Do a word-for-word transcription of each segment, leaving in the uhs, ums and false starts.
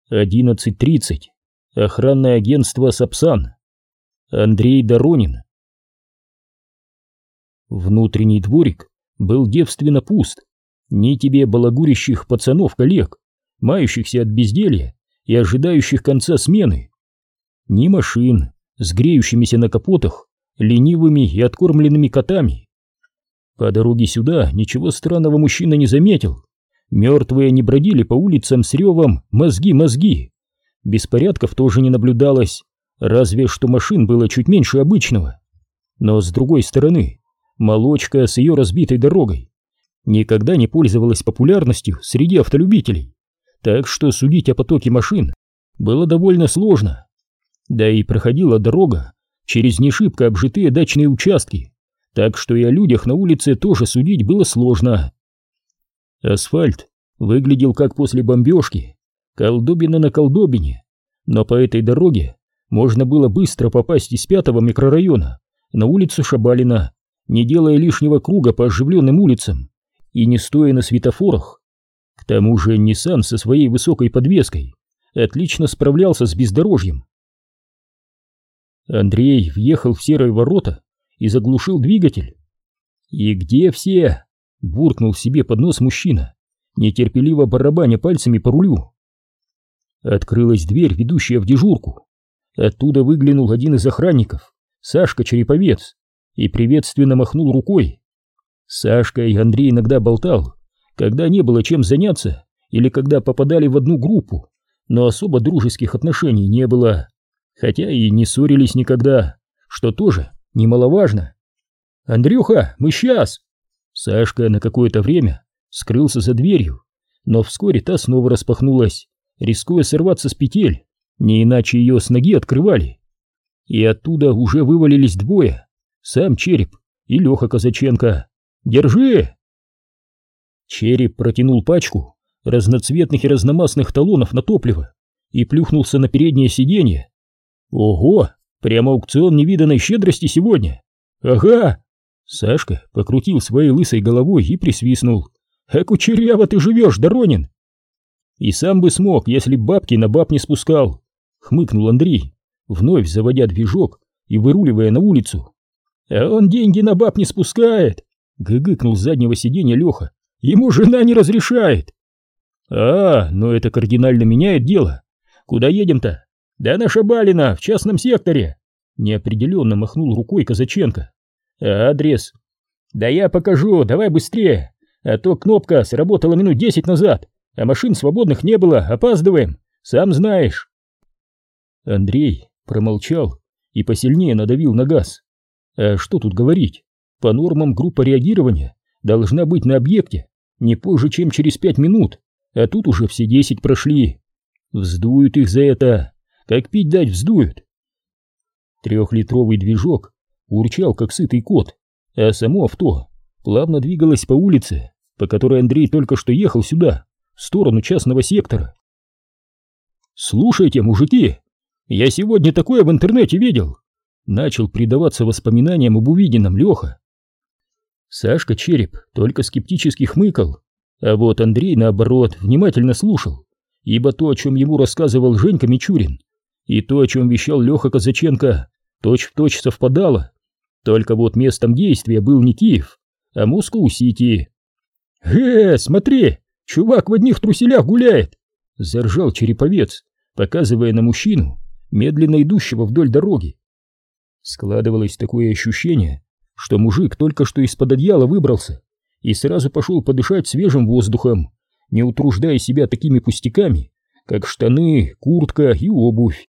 одиннадцать тридцать. Охранное агентство «Сапсан». Андрей Доронин. Внутренний дворик был девственно пуст. Ни тебе балагурящих пацанов-коллег, мающихся от безделья и ожидающих конца смены, ни машин с греющимися на капотах ленивыми и откормленными котами. По дороге сюда ничего странного мужчина не заметил. Мертвые не бродили по улицам с ревом «мозги, мозги». Беспорядков тоже не наблюдалось, разве что машин было чуть меньше обычного. Но с другой стороны, молочка с ее разбитой дорогой никогда не пользовалась популярностью среди автолюбителей, так что судить о потоке машин было довольно сложно. Да и проходила дорога через не шибко обжитые дачные участки, так что и о людях на улице тоже судить было сложно. Асфальт выглядел как после бомбежки, колдобина на колдобине, но по этой дороге можно было быстро попасть из пятого микрорайона на улицу Шабалина, не делая лишнего круга по оживленным улицам и не стоя на светофорах. К тому же Nissan со своей высокой подвеской отлично справлялся с бездорожьем. Андрей въехал в серые ворота и заглушил двигатель. «И где все?» — буркнул себе под нос мужчина, нетерпеливо барабаня пальцами по рулю. Открылась дверь, ведущая в дежурку. Оттуда выглянул один из охранников, Сашка Череповец, и приветственно махнул рукой. С Сашкой Андрей иногда болтал, когда не было чем заняться или когда попадали в одну группу, но особо дружеских отношений не было, хотя и не ссорились никогда, что тоже немаловажно. «Андрюха, мы сейчас!» Сашка на какое-то время скрылся за дверью, но вскоре та снова распахнулась, рискуя сорваться с петель, не иначе ее с ноги открывали. И оттуда уже вывалились двое, сам Череп и Леха Казаченко. «Держи!» Череп протянул пачку разноцветных и разномастных талонов на топливо и плюхнулся на переднее сиденье. «Ого! Прямо аукцион невиданной щедрости сегодня!» «Ага!» Сашка покрутил своей лысой головой и присвистнул. «А кучеряво ты живешь, Доронин!» «И сам бы смог, если б бабки на баб не спускал!» Хмыкнул Андрей, вновь заводя движок и выруливая на улицу. «А он деньги на баб не спускает!» Гыгыкнул с заднего сиденья Леха. «Ему жена не разрешает!» «А, но это кардинально меняет дело. Куда едем-то?» «Да на Шабалина, в частном секторе!» Неопределенно махнул рукой Казаченко. «А адрес?» «Да я покажу, давай быстрее, а то кнопка сработала минут десять назад, а машин свободных не было, опаздываем, сам знаешь». Андрей промолчал и посильнее надавил на газ. А что тут говорить? По нормам группа реагирования должна быть на объекте не позже, чем через пять минут, а тут уже все десять прошли. Вздуют их за это, как пить дать вздуют. Трехлитровый движок урчал, как сытый кот, а само авто плавно двигалось по улице, по которой Андрей только что ехал сюда, в сторону частного сектора. «Слушайте, мужики, я сегодня такое в интернете видел!» Начал предаваться воспоминаниям об увиденном Леха. Сашка Череп только скептически хмыкал, а вот Андрей, наоборот, внимательно слушал, ибо то, о чем ему рассказывал Женька Мичурин, и то, о чем вещал Леха Казаченко, точь-в-точь совпадало, только вот местом действия был не Киев, а Москва-Сити. «Э, смотри, чувак в одних труселях гуляет!» — заржал Череповец, показывая на мужчину, медленно идущего вдоль дороги. Складывалось такое ощущение, что мужик только что из-под одеяла выбрался и сразу пошел подышать свежим воздухом, не утруждая себя такими пустяками, как штаны, куртка и обувь.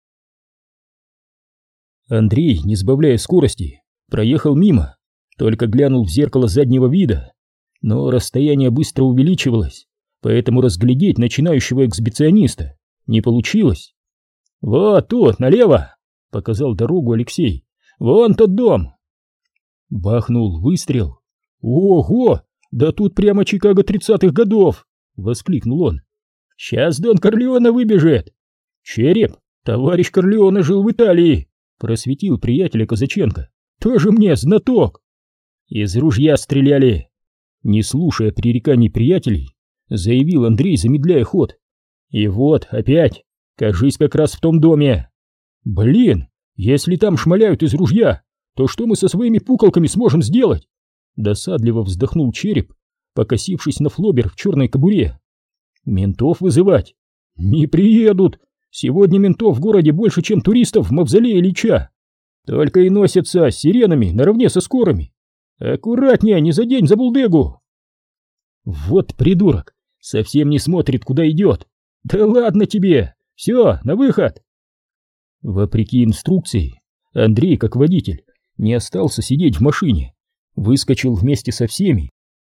Андрей, не сбавляя скорости, проехал мимо, только глянул в зеркало заднего вида, но расстояние быстро увеличивалось, поэтому разглядеть начинающего эксбициониста не получилось. «Вот тут, налево!» — показал дорогу Алексей. «Вон тот дом!» Бахнул выстрел. «Ого! Да тут прямо Чикаго тридцатых годов!» — воскликнул он. «Сейчас Дон Корлеоне выбежит!» «Череп, товарищ Корлеоне жил в Италии!» — просветил приятеля Казаченко. «Тоже мне знаток!» «Из ружья стреляли!» Не слушая пререканий приятелей, заявил Андрей, замедляя ход. «И вот, опять! Кажись, как раз в том доме. Блин, если там шмаляют из ружья, то что мы со своими пуколками сможем сделать? Досадливо вздохнул Череп, покосившись на флобер в черной кобуре. Ментов вызывать? Не приедут. Сегодня ментов в городе больше, чем туристов в мавзолее Ильича. Только и носятся с сиренами наравне со скорыми. Аккуратнее, не задень забулдыгу. Вот придурок, совсем не смотрит, куда идет. Да ладно тебе, все, на выход. Вопреки инструкции, Андрей, как водитель, не остался сидеть в машине, выскочил вместе со всеми.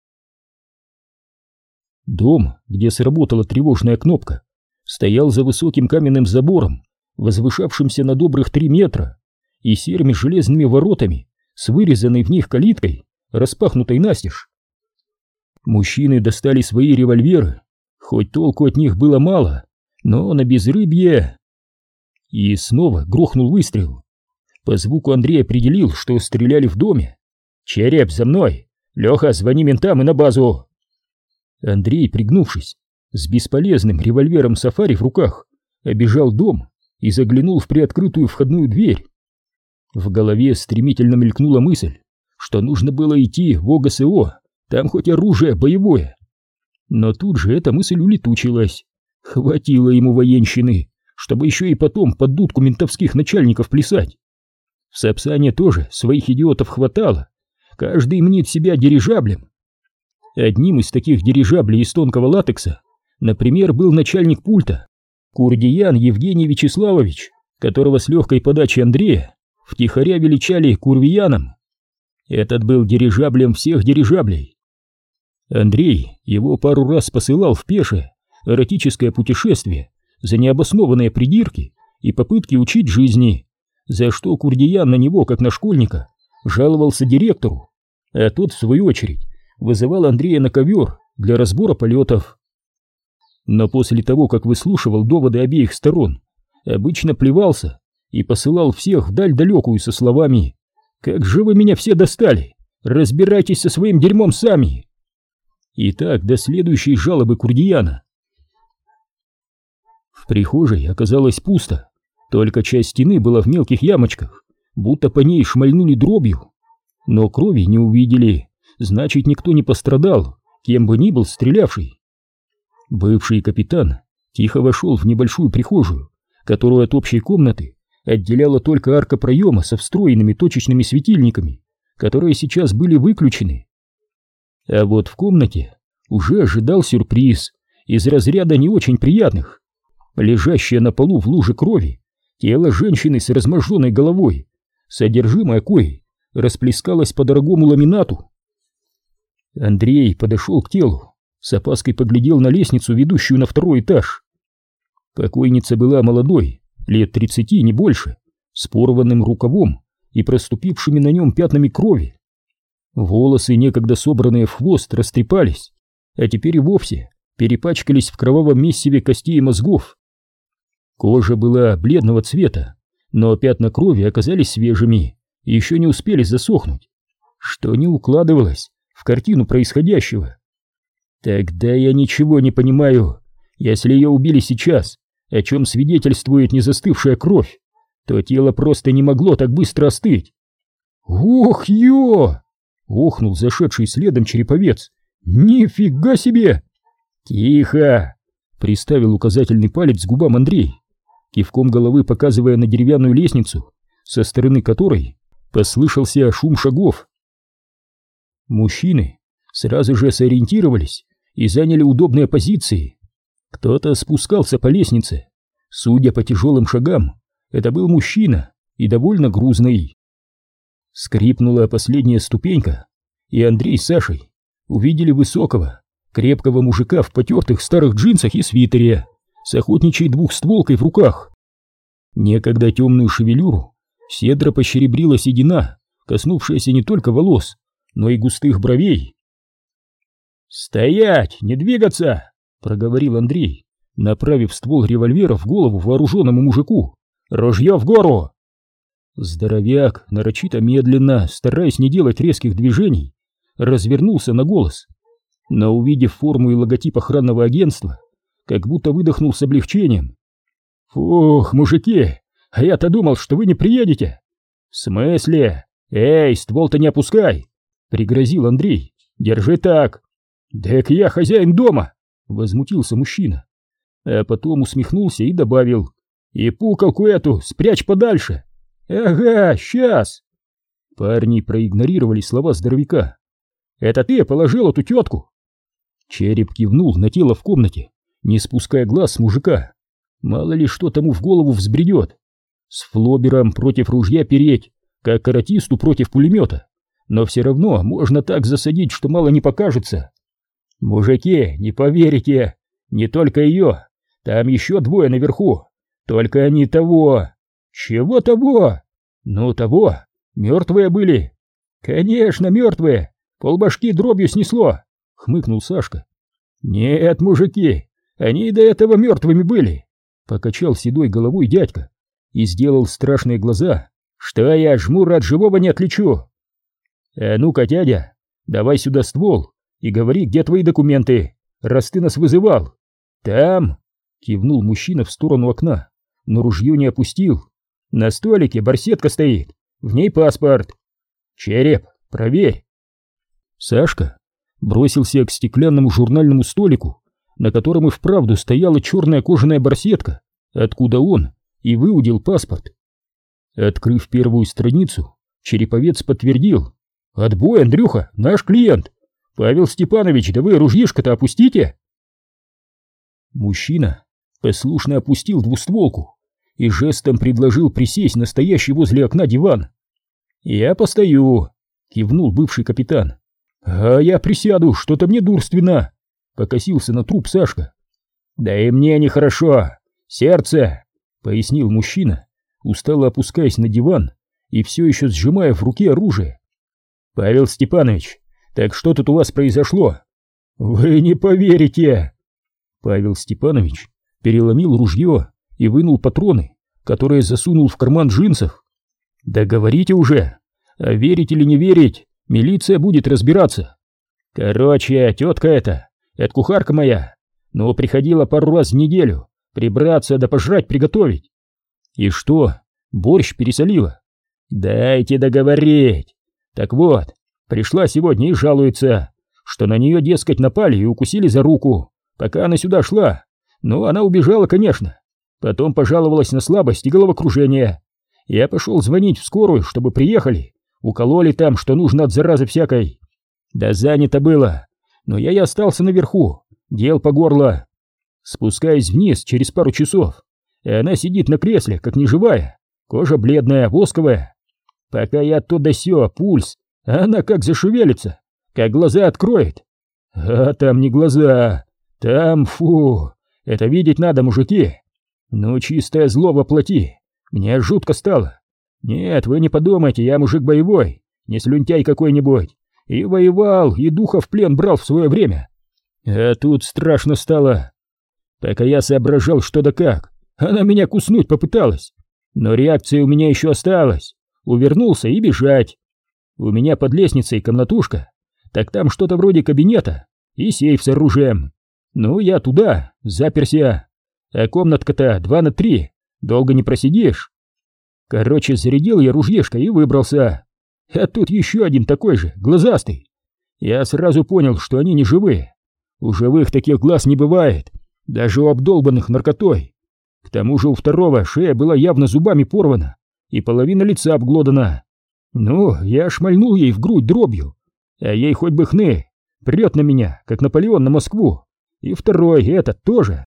Дом, где сработала тревожная кнопка, стоял за высоким каменным забором, возвышавшимся на добрых три метра, и серыми железными воротами с вырезанной в них калиткой, распахнутой настежь. Мужчины достали свои револьверы, хоть толку от них было мало, но на безрыбье... И снова грохнул выстрел. По звуку Андрей определил, что стреляли в доме. «Череп, за мной! Леха, звони ментам и на базу!» Андрей, пригнувшись, с бесполезным револьвером сафари в руках, обежал дом и заглянул в приоткрытую входную дверь. В голове стремительно мелькнула мысль, что нужно было идти в ОГСО, там хоть оружие боевое. Но тут же эта мысль улетучилась. Хватило ему военщины, чтобы еще и потом под дудку ментовских начальников плясать. В Сапсане тоже своих идиотов хватало, каждый мнит себя дирижаблем. Одним из таких дирижаблей из тонкого латекса, например, был начальник пульта, Курдиян Евгений Вячеславович, которого с легкой подачи Андрея втихаря величали Курвияном. Этот был дирижаблем всех дирижаблей. Андрей его пару раз посылал в пешее эротическое путешествие за необоснованные придирки и попытки учить жизни, за что Курдиян на него, как на школьника, жаловался директору, а тот, в свою очередь, вызывал Андрея на ковер для разбора полетов. Но после того, как выслушивал доводы обеих сторон, обычно плевался и посылал всех вдаль далекую со словами: «Как же вы меня все достали! Разбирайтесь со своим дерьмом сами!» И так до следующей жалобы Курдияна. В прихожей оказалось пусто, только часть стены была в мелких ямочках, будто по ней шмальнули дробью. Но крови не увидели, значит, никто не пострадал, кем бы ни был стрелявший. Бывший капитан тихо вошел в небольшую прихожую, которую от общей комнаты отделяла только арка проема со встроенными точечными светильниками, которые сейчас были выключены. А вот в комнате уже ожидал сюрприз из разряда не очень приятных. Лежащее на полу в луже крови тело женщины с разможженной головой, содержимое коей расплескалось по дорогому ламинату. Андрей подошел к телу, с опаской поглядел на лестницу, ведущую на второй этаж. Покойница была молодой, лет тридцати, не больше, с порванным рукавом и проступившими на нем пятнами крови. Волосы, некогда собранные в хвост, растрепались, а теперь и вовсе перепачкались в кровавом месиве костей и мозгов. Кожа была бледного цвета, но пятна крови оказались свежими и еще не успели засохнуть, что не укладывалось в картину происходящего. Тогда я ничего не понимаю. Если ее убили сейчас, о чем свидетельствует незастывшая кровь, то тело просто не могло так быстро остыть. «Ох, ё!» — охнул зашедший следом череповец. «Нифига себе!» «Тихо!» — приставил указательный палец к губам Андрей, кивком головы показывая на деревянную лестницу, со стороны которой послышался шум шагов. Мужчины сразу же сориентировались и заняли удобные позиции. Кто-то спускался по лестнице. Судя по тяжелым шагам, это был мужчина и довольно грузный. Скрипнула последняя ступенька, и Андрей с Сашей увидели высокого, крепкого мужика в потертых старых джинсах и свитере, с охотничьей двухстволкой в руках. Некогда темную шевелюру седро пощеребрила седина, коснувшаяся не только волос, но и густых бровей. «Стоять! Не двигаться!» — проговорил Андрей, направив ствол револьвера в голову вооруженному мужику. «Ружье в гору!» Здоровяк, нарочито медленно, стараясь не делать резких движений, развернулся на голос, но, увидев форму и логотип охранного агентства, как будто выдохнул с облегчением. Фух, мужики, а я-то думал, что вы не приедете. В смысле? Эй, ствол-то не опускай, пригрозил Андрей. Держи так. Так я хозяин дома, возмутился мужчина. А потом усмехнулся и добавил: и пукалку эту спрячь подальше. Ага, сейчас. Парни проигнорировали слова здоровяка. Это ты положил эту тетку? Череп кивнул на тело в комнате, не спуская глаз с мужика. Мало ли что тому в голову взбредет. С флобером против ружья переть, как каратисту против пулемета. Но все равно можно так засадить, что мало не покажется. Мужики, не поверите, не только ее, там еще двое наверху. Только они того. Чего того? Ну того, мертвые были. Конечно, мертвые, полбашки дробью снесло, хмыкнул Сашка. Нет, мужики, они и до этого мертвыми были, покачал седой головой дядька и сделал страшные глаза, что я жмура от живого не отличу. А ну-ка, дядя, давай сюда ствол и говори, где твои документы, раз ты нас вызывал. Там, кивнул мужчина в сторону окна, но ружье не опустил. На столике барсетка стоит, в ней паспорт. Череп, проверь. Сашка бросился к стеклянному журнальному столику, на котором и вправду стояла черная кожаная барсетка, откуда он и выудил паспорт. Открыв первую страницу, Череповец подтвердил: «Отбой, Андрюха, наш клиент. Павел Степанович, да вы ружьишко-то опустите». Мужчина послушно опустил двустволку и жестом предложил присесть на стоящий возле окна диван. «Я постою», — кивнул бывший капитан. «А я присяду, что-то мне дурственно», — покосился на труп Сашка. «Да и мне нехорошо, сердце», — пояснил мужчина, устало опускаясь на диван и все еще сжимая в руке оружие. «Павел Степанович, так что тут у вас произошло?» «Вы не поверите!» Павел Степанович переломил ружье и вынул патроны, которые засунул в карман джинсов. «Да говорите уже, а верить или не верить, милиция будет разбираться. Короче, тетка эта, это кухарка моя, но приходила пару раз в неделю прибраться да пожрать приготовить». «И что, борщ пересолила?» «Дайте договорить. Так вот, пришла сегодня и жалуется, что на нее, дескать, напали и укусили за руку, пока она сюда шла. Ну, она убежала, конечно. Потом пожаловалась на слабость и головокружение. Я пошел звонить в скорую, чтобы приехали, укололи там, что нужно от заразы всякой. Да занято было, но я и остался наверху, дел по горло. Спускаюсь вниз через пару часов, и она сидит на кресле, как неживая, кожа бледная, восковая. Пока я то да сё, пульс, а она как зашевелится, как глаза откроет. А там не глаза, там, фу, это видеть надо, мужики. Ну, чистое зло воплоти, мне жутко стало. Нет, вы не подумайте, я мужик боевой, не слюнтяй какой-нибудь, и воевал, и духа в плен брал в свое время. А тут страшно стало. Пока я соображал, что да как, она меня куснуть попыталась, но реакция у меня еще осталась. Увернулся и бежать. У меня под лестницей комнатушка, так там что-то вроде кабинета и сейф с оружием. Ну, я туда, заперся. А комнатка-то два на три, долго не просидишь. Короче, зарядил я ружьешко и выбрался. А тут еще один такой же, глазастый. Я сразу понял, что они не живые. У живых таких глаз не бывает, даже у обдолбанных наркотой. К тому же у второго шея была явно зубами порвана и половина лица обглодана. Ну, я шмальнул ей в грудь дробью, а ей хоть бы хны, прет на меня, как Наполеон на Москву. И второй, этот тоже.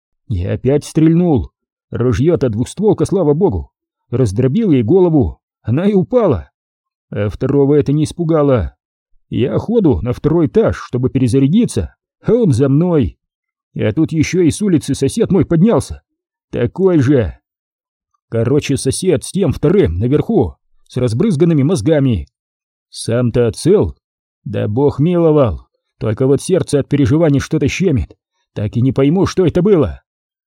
Я опять стрельнул. Ружье-то двухстволка, слава богу. Раздробил ей голову, она и упала. А второго это не испугало. Я ходу на второй этаж, чтобы перезарядиться, а он за мной. А тут еще и с улицы сосед мой поднялся. Такой же. Короче, сосед с тем вторым наверху, с разбрызганными мозгами. Сам-то цел? Да бог миловал, только вот сердце от переживаний что-то щемит. Так и не пойму, что это было.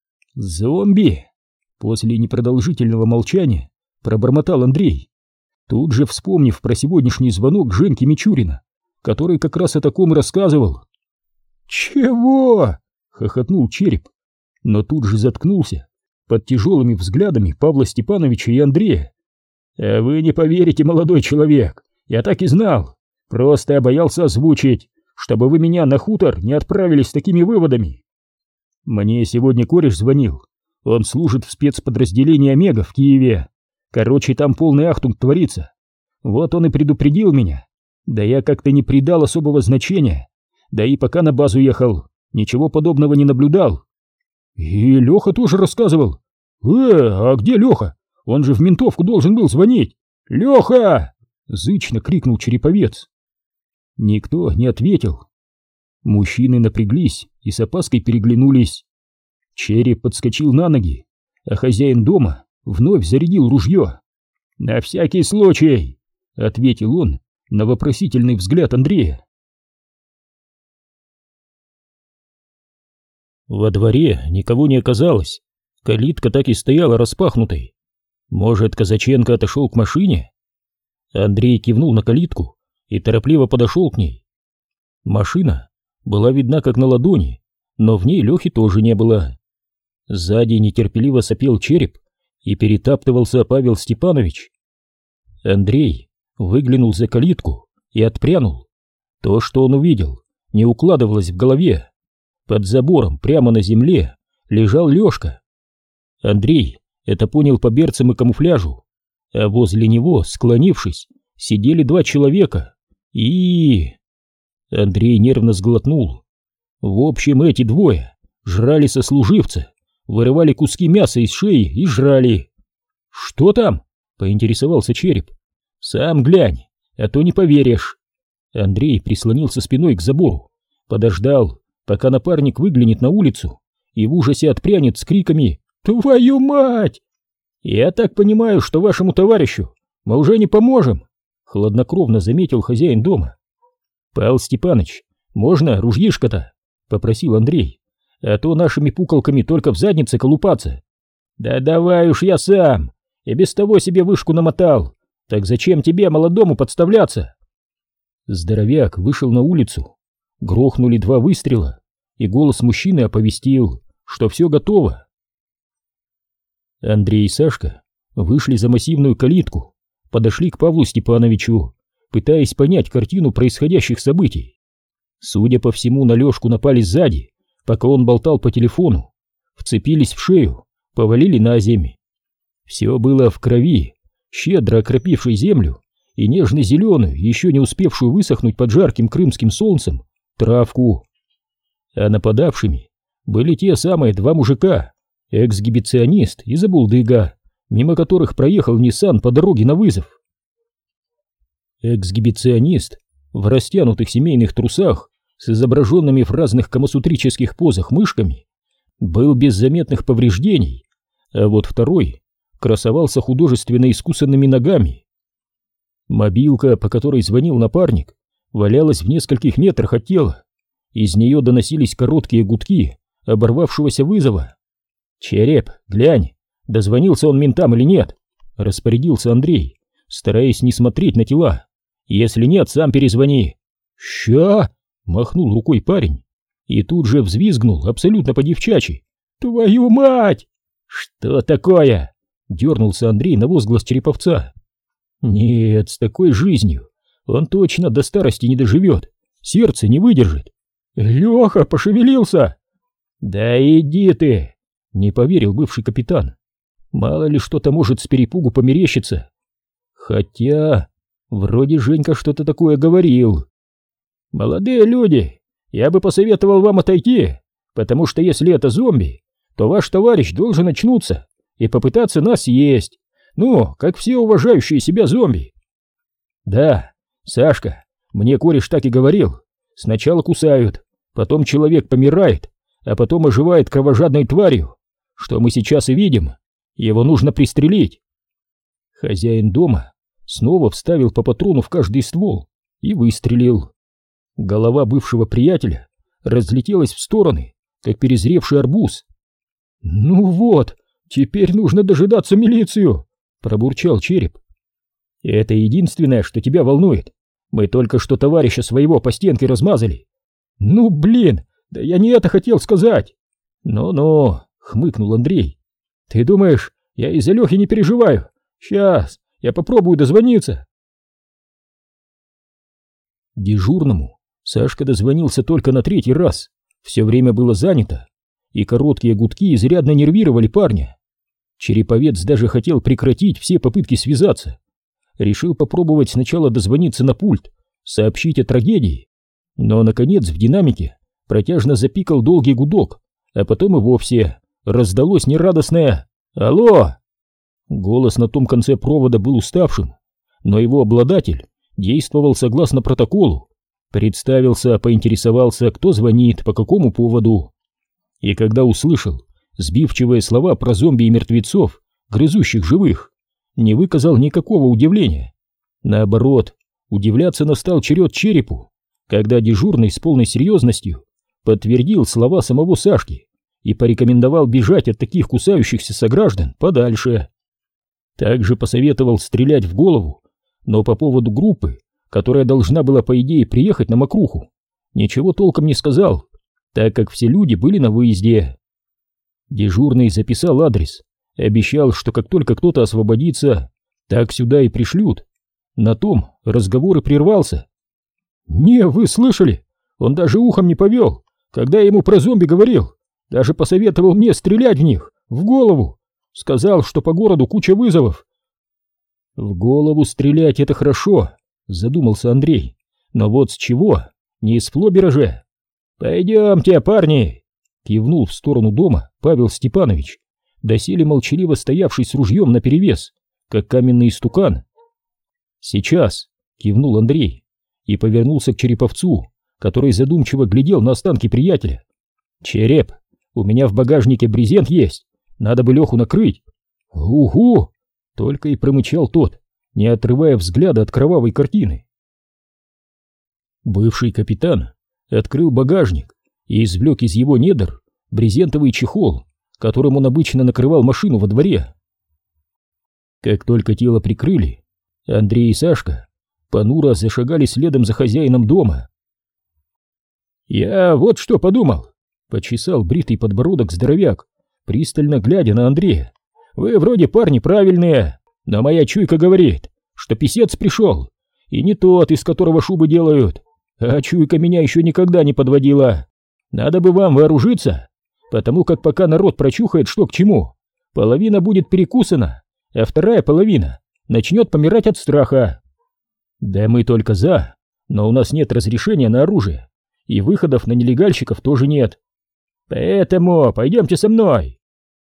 Зомби? После непродолжительного молчания пробормотал Андрей, тут же вспомнив про сегодняшний звонок Женьки Мичурина, который как раз о таком рассказывал. «Чего?» — хохотнул Череп, но тут же заткнулся, под тяжелыми взглядами Павла Степановича и Андрея. «А вы не поверите, молодой человек, я так и знал, просто боялся озвучить, чтобы вы меня на хутор не отправили с такими выводами. Мне сегодня кореш звонил, он служит в спецподразделении Омега в Киеве. Короче, там полный ахтунг творится. Вот он и предупредил меня. Да я как-то не придал особого значения. Да и пока на базу ехал, ничего подобного не наблюдал». «И Леха тоже рассказывал?» «Э, а где Леха? Он же в ментовку должен был звонить! Леха!» — зычно крикнул Череповец. Никто не ответил. Мужчины напряглись и с опаской переглянулись. Череп подскочил на ноги, а хозяин дома вновь зарядил ружье. «На всякий случай!» — ответил он на вопросительный взгляд Андрея. Во дворе никого не оказалось. Калитка так и стояла распахнутой. Может, Казаченко отошел к машине? Андрей кивнул на калитку и торопливо подошел к ней. Машина была видна как на ладони, но в ней Лехи тоже не было. Сзади нетерпеливо сопел Череп и перетаптывался Павел Степанович. Андрей выглянул за калитку и отпрянул. То, что он увидел, не укладывалось в голове. Под забором прямо на земле лежал Лешка. Андрей это понял по берцам и камуфляжу, а возле него, склонившись, сидели два человека. И... Андрей нервно сглотнул. В общем, эти двое жрали сослуживца, вырывали куски мяса из шеи и жрали. «Что там?» — поинтересовался Череп. «Сам глянь, а то не поверишь». Андрей прислонился спиной к забору, подождал, пока напарник выглянет на улицу и в ужасе отпрянет с криками «Твою мать!» «Я так понимаю, что вашему товарищу мы уже не поможем», — хладнокровно заметил хозяин дома. «Павел Степаныч, можно ружьишко-то?» — попросил Андрей. «А то нашими пуколками только в заднице колупаться». «Да давай уж я сам, и без того себе вышку намотал. Так зачем тебе, молодому, подставляться?» Здоровяк вышел на улицу. Грохнули два выстрела, и голос мужчины оповестил, что все готово. Андрей и Сашка вышли за массивную калитку, подошли к Павлу Степановичу, пытаясь понять картину происходящих событий. Судя по всему, на Лешку напали сзади, пока он болтал по телефону, вцепились в шею, повалили на землю. Все было в крови, щедро окропившей землю и нежно-зеленую, еще не успевшую высохнуть под жарким крымским солнцем, травку. А нападавшими были те самые два мужика, эксгибиционист и забулдыга, мимо которых проехал Ниссан по дороге на вызов. Эксгибиционист в растянутых семейных трусах с изображенными в разных камасутрических позах мышками был без заметных повреждений, а вот второй красовался художественно искусанными ногами. Мобилка, по которой звонил напарник, валялась в нескольких метрах от тела. Из нее доносились короткие гудки оборвавшегося вызова. «Череп, глянь, дозвонился он ментам или нет?» — распорядился Андрей, стараясь не смотреть на тела. «Если нет, сам перезвони». «Ща!» — махнул рукой парень и тут же взвизгнул абсолютно по-девчачьи. «Твою мать!» «Что такое?» — дернулся Андрей на возглас Череповца. «Нет, с такой жизнью он точно до старости не доживет, сердце не выдержит». «Леха, пошевелился!» «Да иди ты!» — не поверил бывший капитан. «Мало ли что-то может с перепугу померещиться. Хотя, вроде Женька что-то такое говорил». «Молодые люди, я бы посоветовал вам отойти, потому что если это зомби, то ваш товарищ должен очнуться и попытаться нас съесть. Ну, как все уважающие себя зомби». «Да, Сашка, мне кореш так и говорил. Сначала кусают, потом человек помирает, а потом оживает кровожадной тварью, что мы сейчас и видим. Его нужно пристрелить». Хозяин дома снова вставил по патрону в каждый ствол и выстрелил. Голова бывшего приятеля разлетелась в стороны, как перезревший арбуз. «Ну вот, теперь нужно дожидаться милицию», — пробурчал Череп. «Это единственное, что тебя волнует. Мы только что товарища своего по стенке размазали». «Ну блин, да я не это хотел сказать». «Ну-ну», — хмыкнул Андрей. Ты думаешь, я из-за Лехи не переживаю? Сейчас, я попробую дозвониться. Дежурному Сашка дозвонился только на третий раз. Все время было занято, и короткие гудки изрядно нервировали парня. Череповец даже хотел прекратить все попытки связаться. Решил попробовать сначала дозвониться на пульт, сообщить о трагедии. Но, наконец, в динамике протяжно запикал долгий гудок, а потом и вовсе раздалось нерадостное «Алло!». Голос на том конце провода был уставшим, но его обладатель действовал согласно протоколу. Представился, поинтересовался, кто звонит, по какому поводу. И когда услышал сбивчивые слова про зомби и мертвецов, грызущих живых, не выказал никакого удивления. Наоборот, удивляться настал черед Черепу, когда дежурный с полной серьезностью подтвердил слова самого Сашки и порекомендовал бежать от таких кусающихся сограждан подальше. Также посоветовал стрелять в голову, но по поводу группы, которая должна была, по идее, приехать на мокруху, ничего толком не сказал, так как все люди были на выезде. Дежурный записал адрес, обещал, что как только кто-то освободится, так сюда и пришлют. На том разговор и прервался. «Не, вы слышали? Он даже ухом не повел, когда я ему про зомби говорил. Даже посоветовал мне стрелять в них, в голову. Сказал, что по городу куча вызовов». «В голову стрелять — это хорошо», — задумался Андрей. «Но вот с чего? Не из флобера же». «Пойдемте, парни!» — кивнул в сторону дома Павел Степанович, доселе молчаливо стоявший с ружьем наперевес, как каменный истукан. «Сейчас!» — кивнул Андрей и повернулся к Череповцу, который задумчиво глядел на останки приятеля. «Череп, у меня в багажнике брезент есть, надо бы Леху накрыть». «Угу!» — только и промычал тот, не отрывая взгляда от кровавой картины. Бывший капитан открыл багажник и извлек из его недр брезентовый чехол, которым он обычно накрывал машину во дворе. Как только тело прикрыли, Андрей и Сашка понуро зашагали следом за хозяином дома. «Я вот что подумал», — почесал бритый подбородок здоровяк, пристально глядя на Андрея. «Вы вроде парни правильные, но моя чуйка говорит, что писец пришел, и не тот, из которого шубы делают, а чуйка меня еще никогда не подводила. Надо бы вам вооружиться, потому как пока народ прочухает, что к чему, половина будет перекусана, а вторая половина начнет помирать от страха. Да мы только за, но у нас нет разрешения на оружие, и выходов на нелегальщиков тоже нет. Поэтому пойдемте со мной».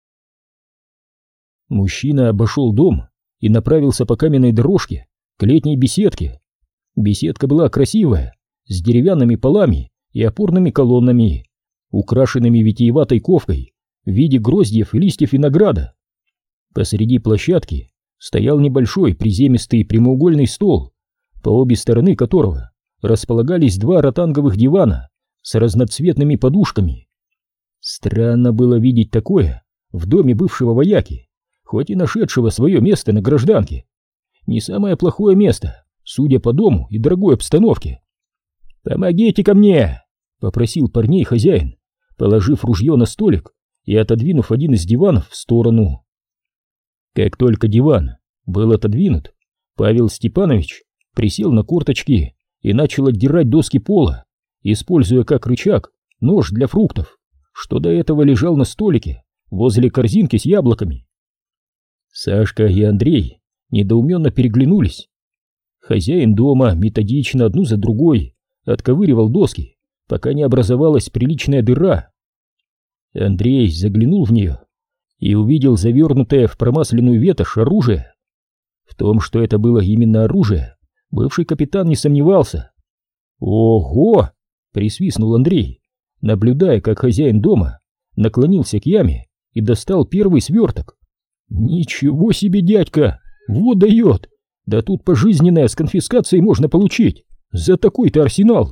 Мужчина обошел дом и направился по каменной дорожке к летней беседке. Беседка была красивая, с деревянными полами и опорными колоннами, украшенными витиеватой ковкой в виде гроздьев и листьев винограда. Посреди площадки стоял небольшой приземистый прямоугольный стол, по обе стороны которого располагались два ротанговых дивана с разноцветными подушками. Странно было видеть такое в доме бывшего вояки, хоть и нашедшего свое место на гражданке. Не самое плохое место, судя по дому и дорогой обстановке. «Помогите ко мне!» — попросил парней хозяин, положив ружье на столик и отодвинув один из диванов в сторону. Как только диван был отодвинут, Павел Степанович присел на корточки и начал отдирать доски пола, используя как рычаг нож для фруктов, что до этого лежал на столике возле корзинки с яблоками. Сашка и Андрей недоуменно переглянулись. Хозяин дома методично одну за другой отковыривал доски, пока не образовалась приличная дыра. Андрей заглянул в нее и увидел завернутое в промасленную ветошь оружие. В том, что это было именно оружие, бывший капитан не сомневался. «Ого!» — присвистнул Андрей, наблюдая, как хозяин дома наклонился к яме и достал первый сверток. «Ничего себе, дядька! Вот дает! Да тут пожизненное с конфискацией можно получить за такой-то арсенал!»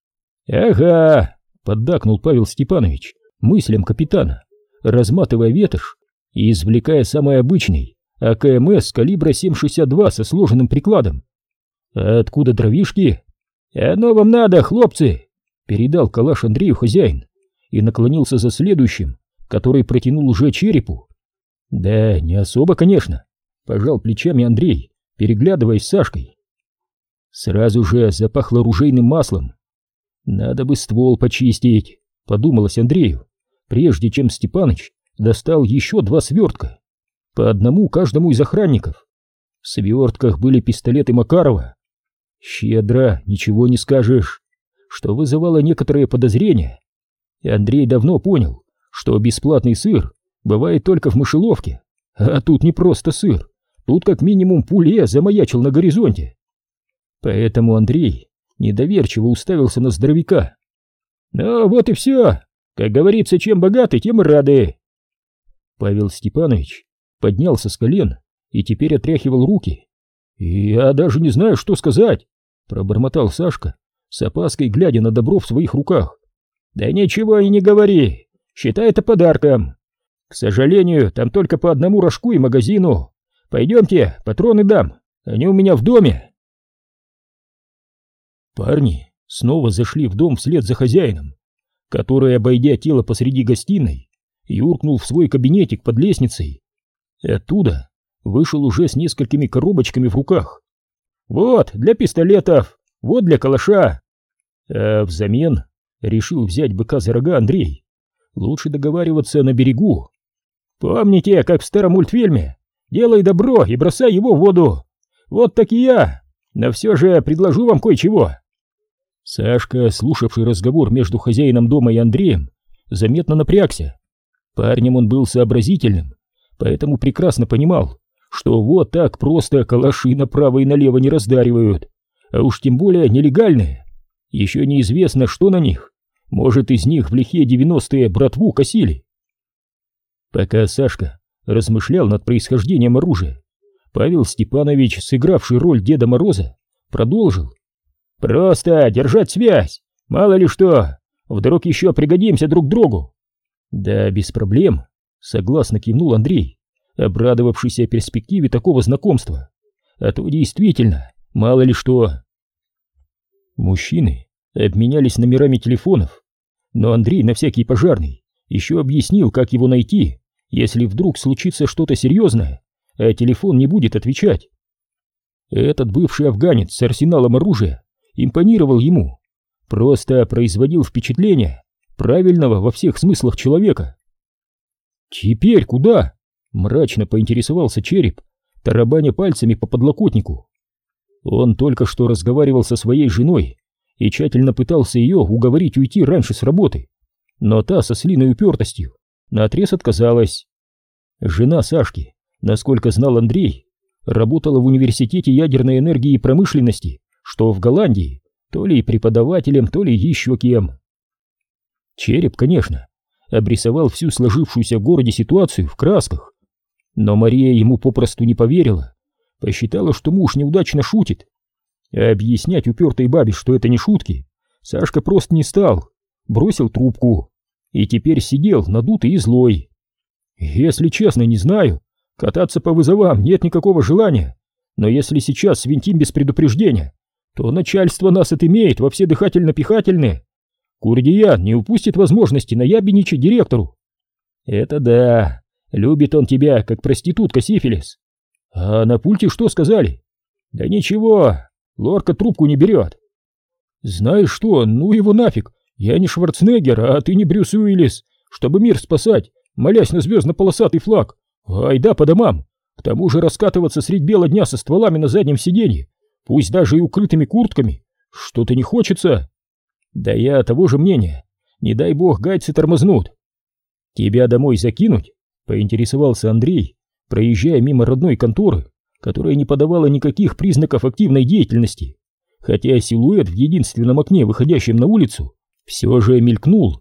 «Ага!» — поддакнул Павел Степанович мыслям капитана, разматывая ветошь и извлекая самый обычный а ка эм эс калибра семь шестьдесят два со сложенным прикладом. «А откуда дровишки?» «Оно вам надо, хлопцы!» — передал калаш Андрею хозяин и наклонился за следующим, который протянул уже Черепу. Да, не особо, конечно, пожал плечами Андрей, переглядываясь с Сашкой. Сразу же запахло ружейным маслом. Надо бы ствол почистить, подумалось Андрею, прежде чем Степаныч достал еще два свертка, по одному каждому из охранников. В свертках были пистолеты Макарова. Щедро, ничего не скажешь, что вызывало некоторые подозрения. И Андрей давно понял, что бесплатный сыр бывает только в мышеловке, а тут не просто сыр, тут как минимум пуле замаячил на горизонте. Поэтому Андрей недоверчиво уставился на здоровяка. «Ну вот и все, как говорится, чем богаты, тем и рады». Павел Степанович поднялся с колен и теперь отряхивал руки. «Я даже не знаю, что сказать», — пробормотал Сашка, с опаской глядя на добро в своих руках. «Да ничего и не говори, считай это подарком. К сожалению, там только по одному рожку и магазину. Пойдемте, патроны дам, они у меня в доме». Парни снова зашли в дом вслед за хозяином, который, обойдя тело посреди гостиной, юркнул в свой кабинетик под лестницей. И оттуда вышел уже с несколькими коробочками в руках. «Вот, для пистолетов, вот для калаша». А взамен решил взять быка за рога Андрей. Лучше договариваться на берегу. «Помните, как в старом мультфильме? Делай добро и бросай его в воду. Вот так и я. Но все же предложу вам кое-чего». Сашка, слушавший разговор между хозяином дома и Андреем, заметно напрягся. Парнем он был сообразительным, поэтому прекрасно понимал, что вот так просто калаши направо и налево не раздаривают, а уж тем более нелегальные. Еще неизвестно, что на них. Может, из них в лихие девяностые братву косили. Пока Сашка размышлял над происхождением оружия, Павел Степанович, сыгравший роль Деда Мороза, продолжил. «Просто держать связь, мало ли что, вдруг еще пригодимся друг другу». «Да, без проблем», — согласно кивнул Андрей, обрадовавшийся перспективе такого знакомства. «А то действительно, мало ли что». Мужчины обменялись номерами телефонов, но Андрей на всякий пожарный еще объяснил, как его найти, если вдруг случится что-то серьезное, а телефон не будет отвечать. Этот бывший афганец с арсеналом оружия импонировал ему, просто производил впечатление правильного во всех смыслах человека. «Теперь куда?» — мрачно поинтересовался Череп, тарабаня пальцами по подлокотнику. Он только что разговаривал со своей женой и тщательно пытался ее уговорить уйти раньше с работы, но та со слиной упертостью наотрез отказалась. Жена Сашки, насколько знал Андрей, работала в университете ядерной энергии и промышленности, что в Голландии, то ли преподавателем, то ли еще кем. Череп, конечно, обрисовал всю сложившуюся в городе ситуацию в красках, но Мария ему попросту не поверила, посчитала, что муж неудачно шутит. А объяснять упертой бабе, что это не шутки, Сашка просто не стал, бросил трубку и теперь сидел надутый и злой. «Если честно, не знаю, кататься по вызовам нет никакого желания, но если сейчас свинтим без предупреждения, то начальство нас отымеет во все дыхательно-пихательные. Курдиян не упустит возможности наябедничать директору». «Это да, любит он тебя, как проститутка сифилис». «А на пульте что сказали?» «Да ничего, Лорка трубку не берет». «Знаешь что, ну его нафиг, я не Шварценеггер, а ты не Брюс Уиллис, чтобы мир спасать, молясь на звездно-полосатый флаг. Айда по домам, к тому же раскатываться средь бела дня со стволами на заднем сиденье, пусть даже и укрытыми куртками, что-то не хочется». «Да я того же мнения, не дай бог гайцы тормознут». «Тебя домой закинуть?» — поинтересовался Андрей, проезжая мимо родной конторы, которая не подавала никаких признаков активной деятельности, хотя силуэт в единственном окне, выходящем на улицу, все же мелькнул.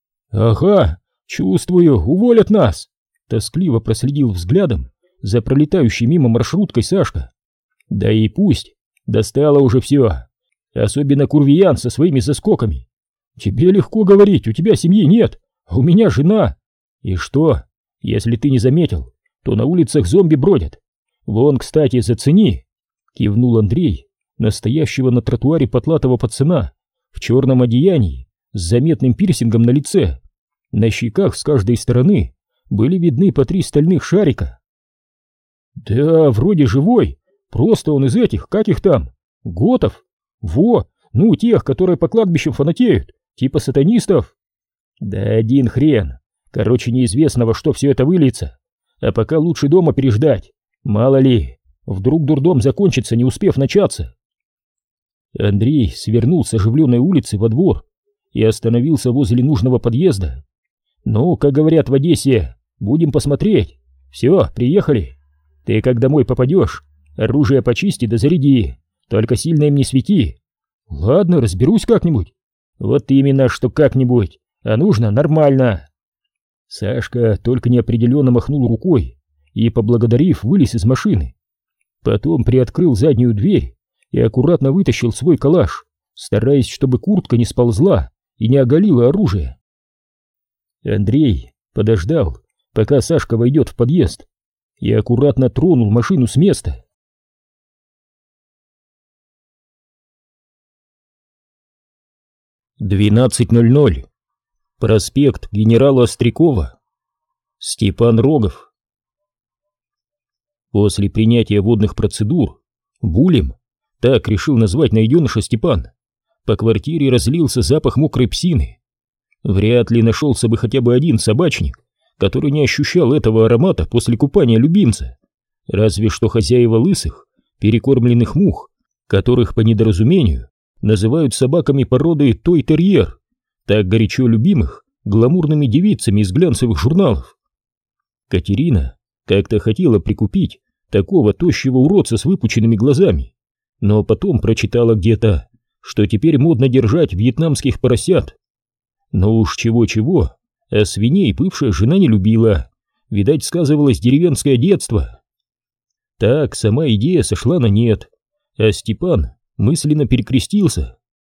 «Ага, чувствую, уволят нас!» — тоскливо проследил взглядом за пролетающей мимо маршруткой Сашка. «Да и пусть, достало уже все, особенно Курвиян со своими заскоками. Тебе легко говорить, у тебя семьи нет, а у меня жена. И что, если ты не заметил, то на улицах зомби бродят. Вон, кстати, зацени!» — кивнул Андрей настоящего на тротуаре потлатого пацана в черном одеянии с заметным пирсингом на лице. На щеках с каждой стороны были видны по три стальных шарика. Да, вроде живой, просто он из этих, как их там, готов. Во, ну тех, которые по кладбищам фанатеют, типа сатанистов. Да один хрен. Короче, неизвестно, во что все это выльется. А пока лучше дома переждать. Мало ли, вдруг дурдом закончится, не успев начаться. Андрей свернул с оживленной улицы во двор и остановился возле нужного подъезда. Ну, как говорят в Одессе, будем посмотреть. Все, приехали. Ты как домой попадешь, оружие почисти да заряди, только сильно им не свети. Ладно, разберусь как-нибудь. Вот именно, что как-нибудь, а нужно нормально. Сашка только неопределенно махнул рукой и, поблагодарив, вылез из машины. Потом приоткрыл заднюю дверь и аккуратно вытащил свой калаш, стараясь, чтобы куртка не сползла и не оголила оружие. Андрей подождал, пока Сашка войдет в подъезд, и аккуратно тронул машину с места. двенадцать ноль ноль. Проспект генерала Острякова. Степан Рогов. После принятия водных процедур Булем, так решил назвать найденыша Степан, по квартире разлился запах мокрой псины. Вряд ли нашелся бы хотя бы один собачник, который не ощущал этого аромата после купания любимца, разве что хозяева лысых, перекормленных мух, которых по недоразумению называют собаками породы той-терьер, так горячо любимых гламурными девицами из глянцевых журналов. Катерина как-то хотела прикупить такого тощего уродца с выпученными глазами, но потом прочитала где-то, что теперь модно держать вьетнамских поросят. Но уж чего-чего, а свиней бывшая жена не любила, видать, сказывалось деревенское детство. Так сама идея сошла на нет, а Степан мысленно перекрестился.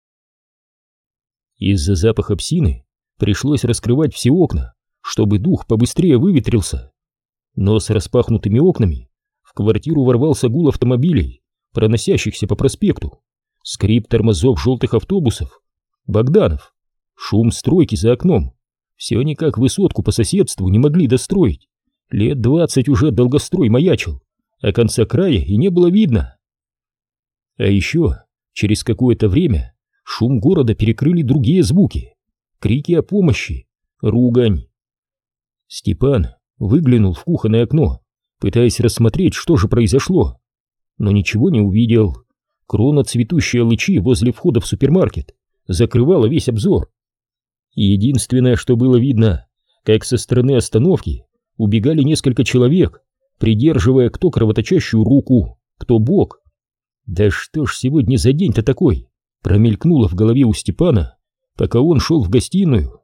Из-за запаха псины пришлось раскрывать все окна, чтобы дух побыстрее выветрился. Но с распахнутыми окнами в квартиру ворвался гул автомобилей, проносящихся по проспекту, скрип тормозов желтых автобусов, Богданов, шум стройки за окном. Все никак высотку по соседству не могли достроить. Лет двадцать уже долгострой маячил, а конца края и не было видно. А еще через какое-то время шум города перекрыли другие звуки, крики о помощи, ругань. Степан выглянул в кухонное окно, пытаясь рассмотреть, что же произошло, но ничего не увидел. Крона цветущей алычи возле входа в супермаркет закрывала весь обзор. Единственное, что было видно, как со стороны остановки убегали несколько человек, придерживая кто кровоточащую руку, кто бок. Да что ж сегодня за день-то такой? Промелькнуло в голове у Степана, пока он шел в гостиную.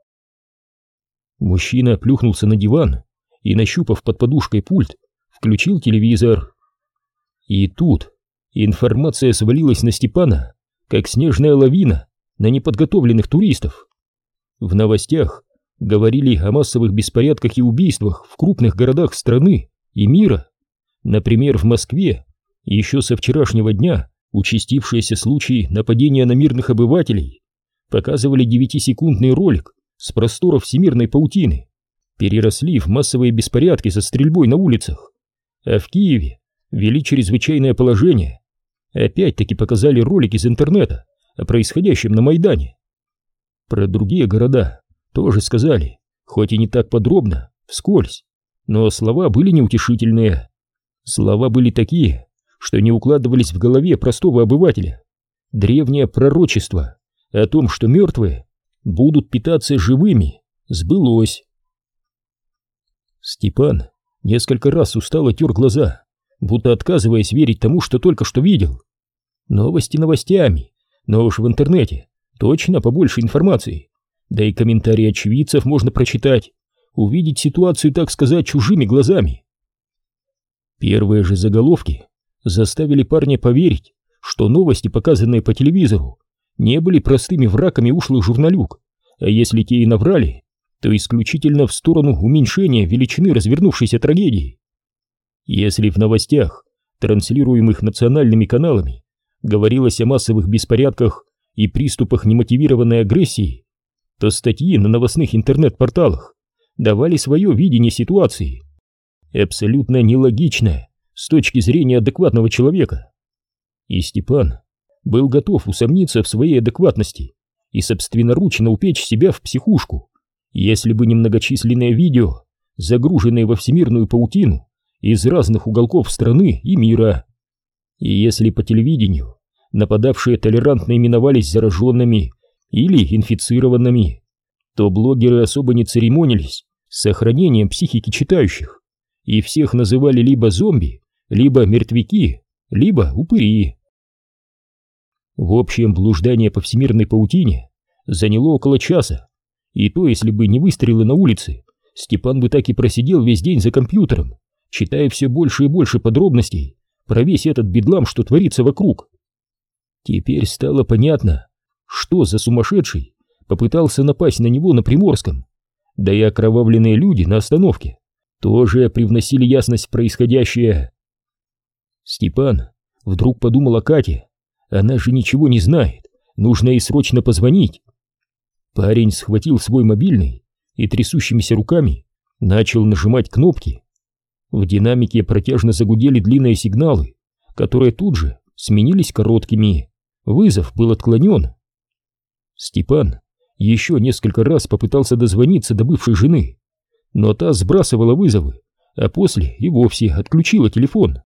Мужчина плюхнулся на диван и, нащупав под подушкой пульт, включил телевизор. И тут информация свалилась на Степана, как снежная лавина на неподготовленных туристов. В новостях говорили о массовых беспорядках и убийствах в крупных городах страны и мира. Например, в Москве еще со вчерашнего дня участившиеся случаи нападения на мирных обывателей. Показывали девятисекундный ролик с просторов всемирной паутины, переросли в массовые беспорядки со стрельбой на улицах. А в Киеве ввели чрезвычайное положение. Опять-таки показали ролик из интернета о происходящем на Майдане. Про другие города тоже сказали, хоть и не так подробно, вскользь, но слова были неутешительные. Слова были такие, что не укладывались в голове простого обывателя. Древнее пророчество о том, что мертвые будут питаться живыми, сбылось. Степан несколько раз устало тер глаза, будто отказываясь верить тому, что только что видел. Новости новостями, но уж в интернете точно побольше информации, да и комментарии очевидцев можно прочитать, увидеть ситуацию, так сказать, чужими глазами. Первые же заголовки заставили парня поверить, что новости, показанные по телевизору, не были простыми враками ушлых журналюк, а если те и наврали, то исключительно в сторону уменьшения величины развернувшейся трагедии. Если в новостях, транслируемых национальными каналами, говорилось о массовых беспорядках и приступах немотивированной агрессии, то статьи на новостных интернет-порталах давали свое видение ситуации, абсолютно нелогичное с точки зрения адекватного человека. И Степан был готов усомниться в своей адекватности и собственноручно упечь себя в психушку, если бы не многочисленные видео, загруженные во всемирную паутину из разных уголков страны и мира. И если по телевидению нападавшие толерантно именовались зараженными или инфицированными, то блогеры особо не церемонились с сохранением психики читающих, и всех называли либо зомби, либо мертвяки, либо упыри. В общем, блуждание по всемирной паутине заняло около часа, и то, если бы не выстрелы на улице, Степан бы так и просидел весь день за компьютером, читая все больше и больше подробностей про весь этот бедлам, что творится вокруг. Теперь стало понятно, что за сумасшедший попытался напасть на него на Приморском, да и окровавленные люди на остановке тоже привносили ясность в происходящее. Степан вдруг подумал о Кате. Она же ничего не знает, нужно ей срочно позвонить. Парень схватил свой мобильный и трясущимися руками начал нажимать кнопки. В динамике протяжно загудели длинные сигналы, которые тут же сменились короткими. Вызов был отклонен. Степан еще несколько раз попытался дозвониться до бывшей жены, но та сбрасывала вызовы, а после и вовсе отключила телефон.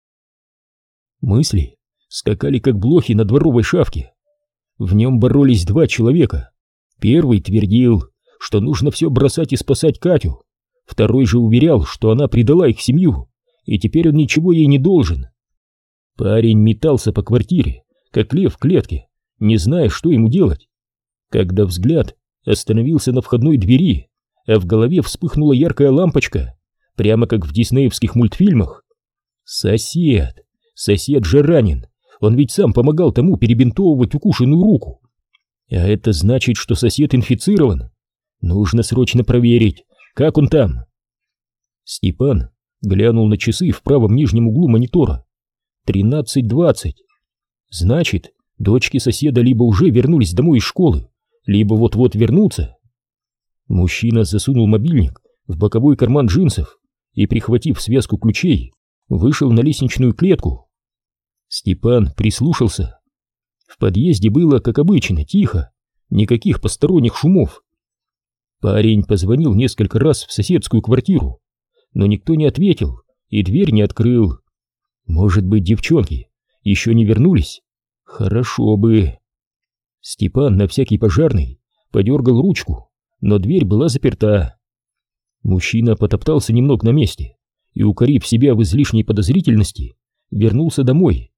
Мысли скакали как блохи на дворовой шавке. В нем боролись два человека. Первый твердил, что нужно все бросать и спасать Катю. Второй же уверял, что она предала их семью, и теперь он ничего ей не должен. Парень метался по квартире, как лев в клетке, не зная, что ему делать. Когда взгляд остановился на входной двери, а в голове вспыхнула яркая лампочка, прямо как в диснеевских мультфильмах. Сосед, сосед же ранен, он ведь сам помогал тому перебинтовывать укушенную руку. А это значит, что сосед инфицирован. Нужно срочно проверить, как он там. Степан глянул на часы в правом нижнем углу монитора. тринадцать двадцать. Значит, дочки соседа либо уже вернулись домой из школы, либо вот-вот вернутся. Мужчина засунул мобильник в боковой карман джинсов и, прихватив связку ключей, вышел на лестничную клетку. Степан прислушался. В подъезде было, как обычно, тихо, никаких посторонних шумов. Парень позвонил несколько раз в соседскую квартиру, но никто не ответил и дверь не открыл. Может быть, девчонки еще не вернулись? Хорошо бы. Степан на всякий пожарный подергал ручку, но дверь была заперта. Мужчина потоптался немного на месте и, укорив себя в излишней подозрительности, вернулся домой.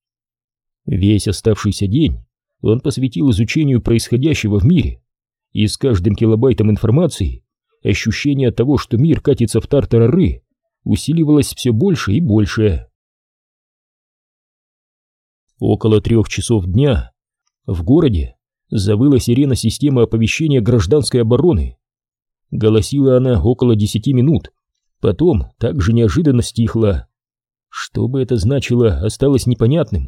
Весь оставшийся день он посвятил изучению происходящего в мире, и с каждым килобайтом информации ощущение того, что мир катится в тартарары, усиливалось все больше и больше. Около трех часов дня в городе завыла сирена системы оповещения гражданской обороны. Голосила она около десяти минут, потом также неожиданно стихла. Что бы это значило, осталось непонятным.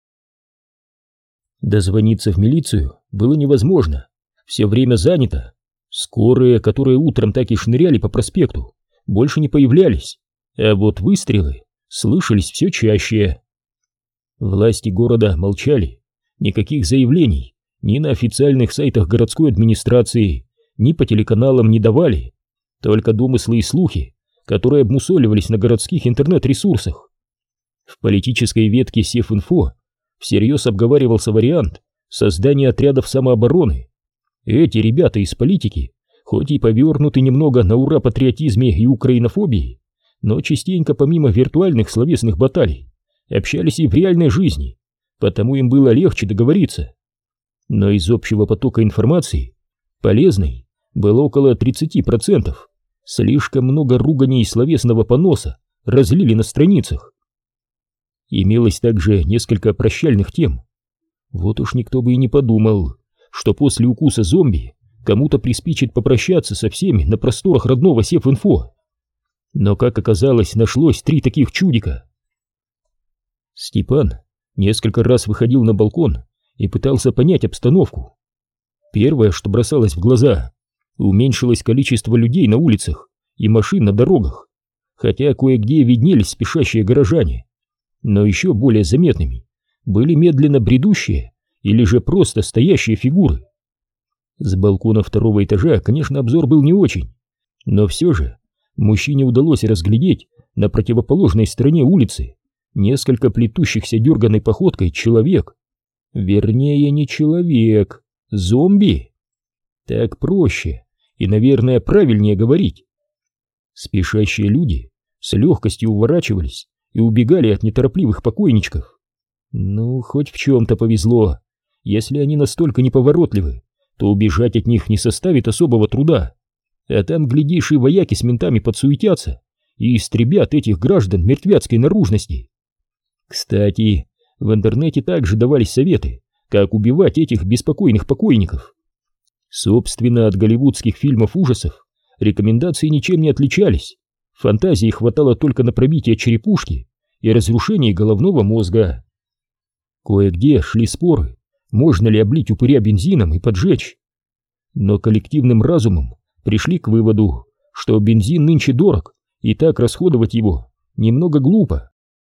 Дозвониться в милицию было невозможно, все время занято. Скорые, которые утром так и шныряли по проспекту, больше не появлялись, а вот выстрелы слышались все чаще. Власти города молчали, никаких заявлений ни на официальных сайтах городской администрации, ни по телеканалам не давали, только домыслы и слухи, которые обмусоливались на городских интернет-ресурсах. В политической ветке Севинфо всерьез обговаривался вариант создания отрядов самообороны. Эти ребята из политики, хоть и повернуты немного на ура патриотизме и украинофобии, но частенько помимо виртуальных словесных баталий общались и в реальной жизни, потому им было легче договориться. Но из общего потока информации полезной было около тридцати процентов. Слишком много ругани и словесного поноса разлили на страницах. Имелось также несколько прощальных тем. Вот уж никто бы и не подумал, что после укуса зомби кому-то приспичит попрощаться со всеми на просторах родного Севинфо. Но, как оказалось, нашлось три таких чудика. Степан несколько раз выходил на балкон и пытался понять обстановку. Первое, что бросалось в глаза, Уменьшилось количество людей на улицах и машин на дорогах, хотя кое-где виднелись спешащие горожане, но еще более заметными были медленно бредущие или же просто стоящие фигуры. С балкона второго этажа, конечно, обзор был не очень, но все же мужчине удалось разглядеть на противоположной стороне улицы несколько плетущихся дерганной походкой человек. Вернее, не человек, зомби. Так проще и, наверное, правильнее говорить. Спешащие люди с легкостью уворачивались и убегали от неторопливых покойничков. Ну, хоть в чем-то повезло. Если они настолько неповоротливы, то убежать от них не составит особого труда. А там, глядишь, и вояки с ментами подсуетятся и истребят этих граждан мертвяцкой наружности. Кстати, в интернете также давались советы, как убивать этих беспокойных покойников. Собственно, от голливудских фильмов ужасов рекомендации ничем не отличались. Фантазии хватало только на пробитие черепушки и разрушение головного мозга. Кое-где шли споры, можно ли облить упыря бензином и поджечь. Но коллективным разумом пришли к выводу, что бензин нынче дорог, и так расходовать его немного глупо.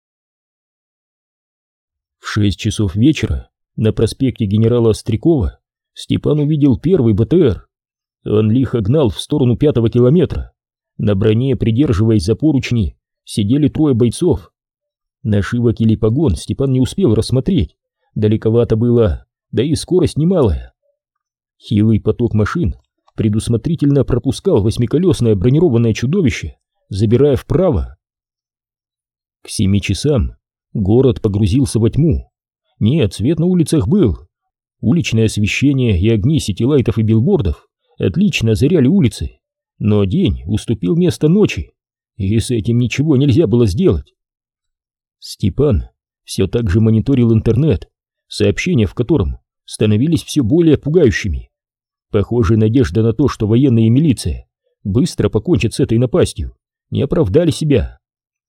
В шесть часов вечера на проспекте генерала Острякова Степан увидел первый БТР. Он лихо гнал в сторону пятого километра. На броне, придерживаясь за поручни, сидели трое бойцов. Нашивок или погон Степан не успел рассмотреть, далековато было, да и скорость немалая. Хилый поток машин предусмотрительно пропускал восьмиколесное бронированное чудовище, забирая вправо. К семи часам город погрузился во тьму. Нет, свет на улицах был. Уличное освещение и огни ситилайтов и билбордов отлично озаряли улицы, но день уступил место ночи, и с этим ничего нельзя было сделать. Степан все так же мониторил интернет, сообщения в котором становились все более пугающими. Похоже, надежда на то, что военные и милиция быстро покончат с этой напастью, не оправдали себя.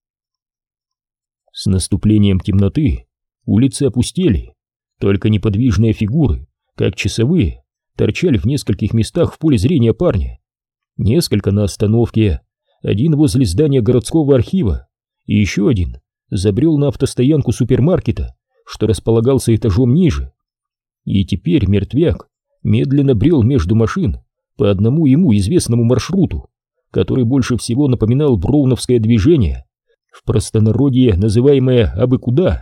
С наступлением темноты улицы опустели, только неподвижные фигуры, как часовые, торчали в нескольких местах в поле зрения парня. Несколько на остановке, один возле здания городского архива и еще один забрел на автостоянку супермаркета, что располагался этажом ниже. И теперь мертвяк медленно брел между машин по одному ему известному маршруту, который больше всего напоминал броуновское движение, в простонародье называемое «абы куда».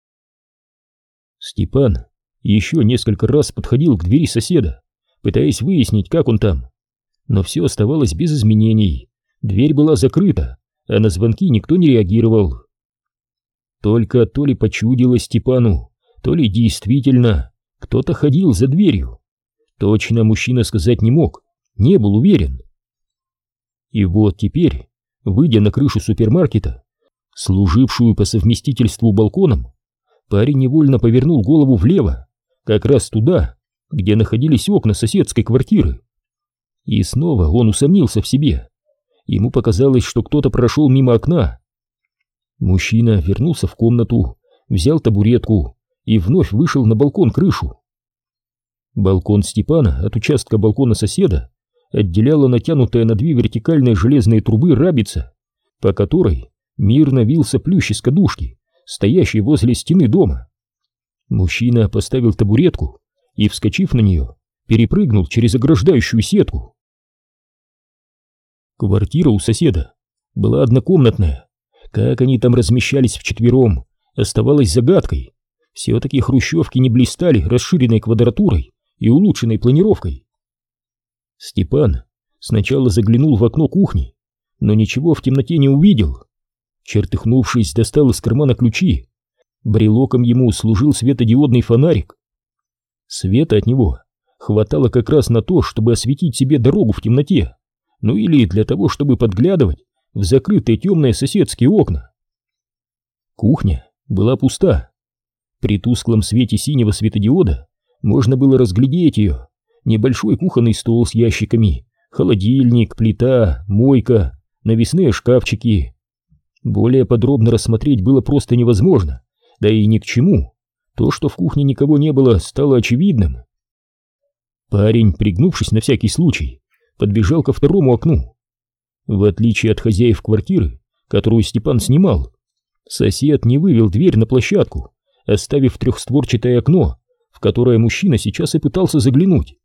Степан еще несколько раз подходил к двери соседа, пытаясь выяснить, как он там, но все оставалось без изменений. Дверь была закрыта, а на звонки никто не реагировал. Только то ли почудилось Степану, то ли действительно кто-то ходил за дверью. Точно мужчина сказать не мог, не был уверен. И вот теперь, выйдя на крышу супермаркета, служившую по совместительству балконом, парень невольно повернул голову влево, как раз туда, где находились окна соседской квартиры. И снова он усомнился в себе. Ему показалось, что кто-то прошел мимо окна. Мужчина вернулся в комнату, взял табуретку и вновь вышел на балкон-крышу. Балкон Степана от участка балкона соседа отделяла натянутая на две вертикальные железные трубы рабица, по которой мирно вился плющ из кадушки, стоящий возле стены дома. Мужчина поставил табуретку и, вскочив на нее, перепрыгнул через ограждающую сетку. Квартира у соседа была однокомнатная. Как они там размещались вчетвером, оставалось загадкой. Все-таки хрущевки не блистали расширенной квадратурой и улучшенной планировкой. Степан сначала заглянул в окно кухни, но ничего в темноте не увидел. Чертыхнувшись, достал из кармана ключи. Брелоком ему служил светодиодный фонарик. Света от него хватало как раз на то, чтобы осветить себе дорогу в темноте, ну или для того, чтобы подглядывать в закрытые темные соседские окна. Кухня была пуста. При тусклом свете синего светодиода можно было разглядеть ее. Небольшой кухонный стол с ящиками, холодильник, плита, мойка, навесные шкафчики. Более подробно рассмотреть было просто невозможно, да и ни к чему. То, что в кухне никого не было, стало очевидным. Парень, пригнувшись на всякий случай, подбежал ко второму окну. В отличие от хозяев квартиры, которую Степан снимал, сосед не вывел дверь на площадку, оставив трехстворчатое окно, в которое мужчина сейчас и пытался заглянуть.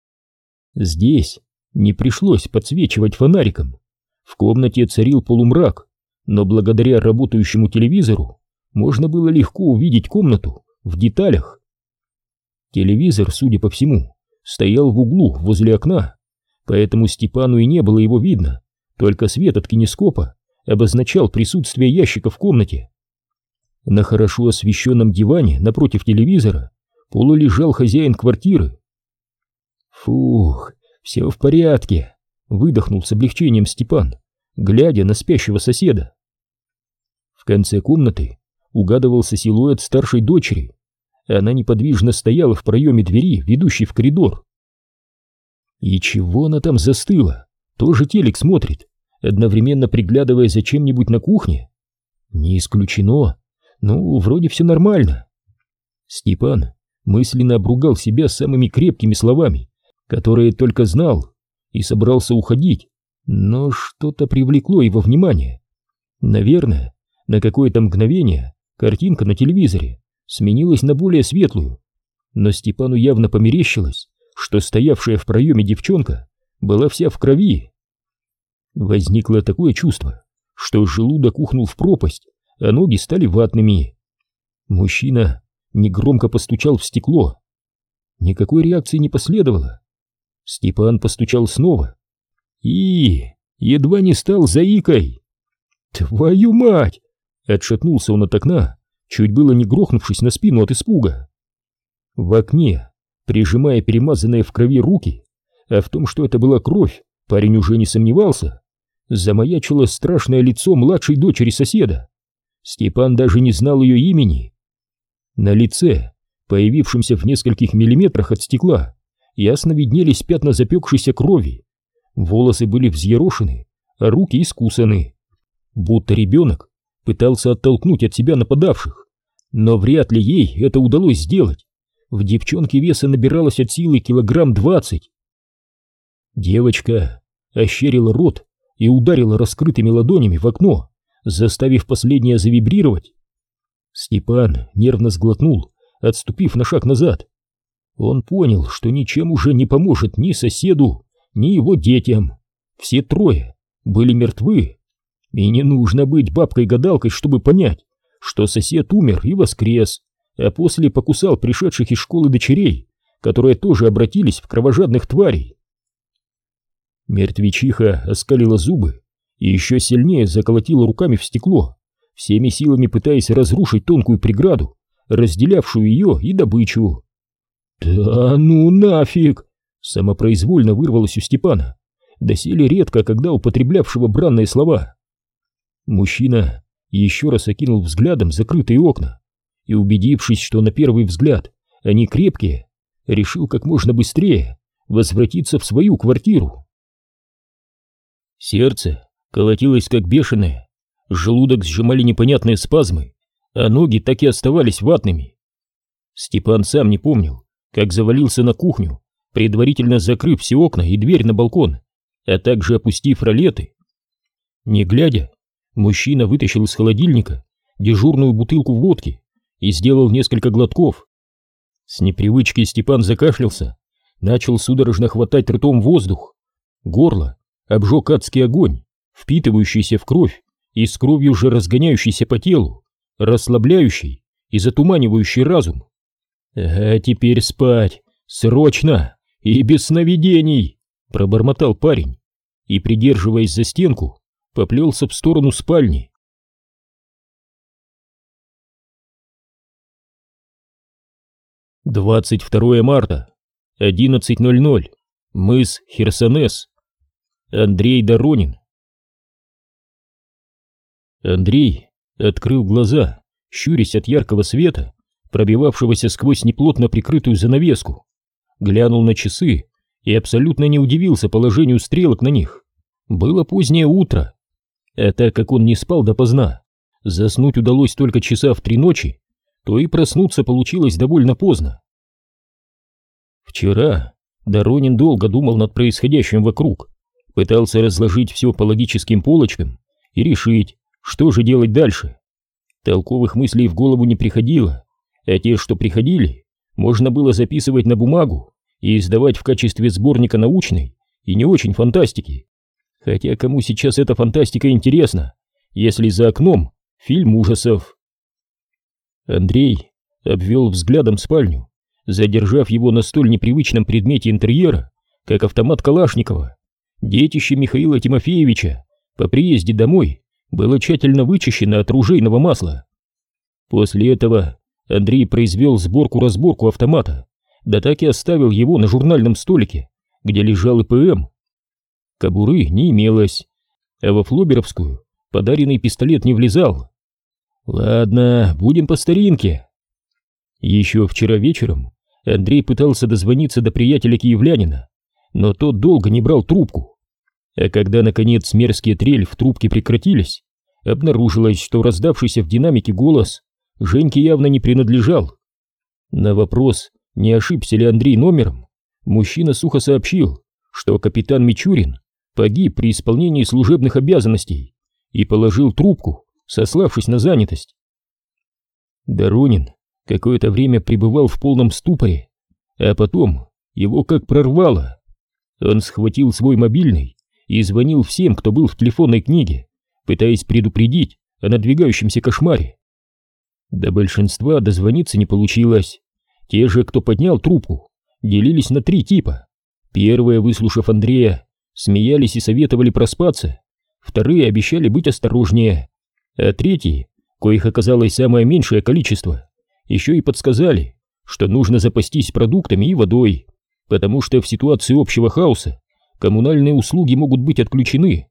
Здесь не пришлось подсвечивать фонариком. В комнате царил полумрак, но благодаря работающему телевизору можно было легко увидеть комнату в деталях. Телевизор, судя по всему, стоял в углу возле окна, поэтому Степану и не было его видно, только свет от кинескопа обозначал присутствие ящика в комнате. На хорошо освещенном диване напротив телевизора полулежал хозяин квартиры. «Фух, все в порядке», — выдохнул с облегчением Степан, глядя на спящего соседа. В конце комнаты угадывался силуэт старшей дочери. Она неподвижно стояла в проеме двери, ведущей в коридор. И чего она там застыла? Тоже телек смотрит, одновременно приглядывая за чем-нибудь на кухне? Не исключено. Ну, вроде все нормально. Степан мысленно обругал себя самыми крепкими словами, которые только знал, и собрался уходить, но что-то привлекло его внимание. Наверное, на какое-то мгновение картинка на телевизоре сменилась на более светлую, но Степану явно померещилось, что стоявшая в проеме девчонка была вся в крови. Возникло такое чувство, что желудок ухнул в пропасть, а ноги стали ватными. Мужчина негромко постучал в стекло. Никакой реакции не последовало. Степан постучал снова и едва не стал заикой. «Твою мать!» — отшатнулся он от окна, чуть было не грохнувшись на спину от испуга. В окне, прижимая перемазанные в крови руки, а в том, что это была кровь, парень уже не сомневался, замаячило страшное лицо младшей дочери соседа. Степан даже не знал ее имени. На лице, появившемся в нескольких миллиметрах от стекла, ясно виднелись пятна запекшейся крови. Волосы были взъерошены, а руки искусаны. Будто ребенок пытался оттолкнуть от себя нападавших, но вряд ли ей это удалось сделать. В девчонке веса набиралось от силы килограмм двадцать. Девочка ощерила рот и ударила раскрытыми ладонями в окно, заставив последнее завибрировать. Степан нервно сглотнул, отступив на шаг назад. Он понял, что ничем уже не поможет ни соседу, ни его детям. Все трое были мертвы. И не нужно быть бабкой-гадалкой, чтобы понять, что сосед умер и воскрес, а после покусал пришедших из школы дочерей, которые тоже обратились в кровожадных тварей. Мертвечиха оскалила зубы и еще сильнее заколотила руками в стекло, всеми силами пытаясь разрушить тонкую преграду, разделявшую ее и добычу. «Да ну нафиг!» — самопроизвольно вырвалось у Степана, доселе редко когда употреблявшего бранные слова. Мужчина еще раз окинул взглядом закрытые окна и, убедившись, что на первый взгляд они крепкие, решил как можно быстрее возвратиться в свою квартиру. Сердце колотилось как бешеное, желудок сжимали непонятные спазмы, а ноги так и оставались ватными. Степан сам не помнил, как завалился на кухню, предварительно закрыв все окна и дверь на балкон, а также опустив ролеты. Не глядя, мужчина вытащил из холодильника дежурную бутылку водки и сделал несколько глотков. С непривычки Степан закашлялся, начал судорожно хватать ртом воздух. Горло обжег адский огонь, впитывающийся в кровь и с кровью же разгоняющийся по телу, расслабляющий и затуманивающий разум. «А теперь спать! Срочно! И без сновидений!» — пробормотал парень и, придерживаясь за стенку, поплелся в сторону спальни. двадцать второе марта, одиннадцать ноль ноль, мыс Херсонес. Андрей Доронин. Андрей открыл глаза, щурясь от яркого света, пробивавшегося сквозь неплотно прикрытую занавеску, глянул на часы и абсолютно не удивился положению стрелок на них. Было позднее утро, а так как он не спал допоздна, заснуть удалось только часа в три ночи, то и проснуться получилось довольно поздно. Вчера Доронин долго думал над происходящим вокруг, пытался разложить все по логическим полочкам и решить, что же делать дальше. Толковых мыслей в голову не приходило, а те, что приходили, можно было записывать на бумагу и издавать в качестве сборника научной и не очень фантастики. Хотя кому сейчас эта фантастика интересна, если за окном фильм ужасов? Андрей обвел взглядом спальню, задержав его на столь непривычном предмете интерьера, как автомат Калашникова. Детище Михаила Тимофеевича по приезде домой было тщательно вычищено от ружейного масла. После этого Андрей произвел сборку-разборку автомата, да так и оставил его на журнальном столике, где лежал и ПМ. Кобуры не имелось, а во флоберовскую подаренный пистолет не влезал. Ладно, будем по старинке. Еще вчера вечером Андрей пытался дозвониться до приятеля-киевлянина, но тот долго не брал трубку. А когда, наконец, мерзкие трели в трубке прекратились, обнаружилось, что раздавшийся в динамике голос Женьке явно не принадлежал. На вопрос, не ошибся ли Андрей номером, мужчина сухо сообщил, что капитан Мичурин погиб при исполнении служебных обязанностей и положил трубку, сославшись на занятость. Доронин какое-то время пребывал в полном ступоре, а потом его как прорвало. Он схватил свой мобильный и звонил всем, кто был в телефонной книге, пытаясь предупредить о надвигающемся кошмаре. До большинства дозвониться не получилось. Те же, кто поднял трубку, делились на три типа. Первые, выслушав Андрея, смеялись и советовали проспаться, вторые обещали быть осторожнее, а третьи, коих оказалось самое меньшее количество, еще и подсказали, что нужно запастись продуктами и водой, потому что в ситуации общего хаоса коммунальные услуги могут быть отключены.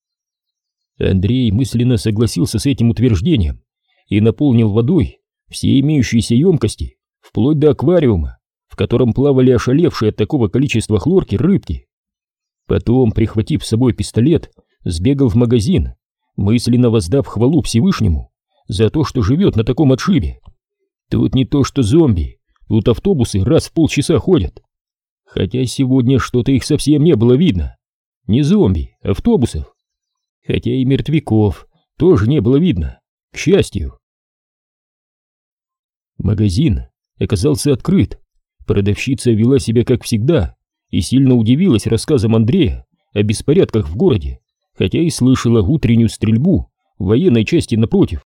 Андрей мысленно согласился с этим утверждением и наполнил водой все имеющиеся емкости, вплоть до аквариума, в котором плавали ошалевшие от такого количества хлорки рыбки. Потом, прихватив с собой пистолет, сбегал в магазин, мысленно воздав хвалу Всевышнему за то, что живет на таком отшибе. Тут не то что зомби, тут автобусы раз в полчаса ходят. Хотя сегодня что-то их совсем не было видно. Не зомби, автобусов. Хотя и мертвяков тоже не было видно, к счастью. Магазин оказался открыт. Продавщица вела себя как всегда и сильно удивилась рассказам Андрея о беспорядках в городе, хотя и слышала утреннюю стрельбу в военной части напротив.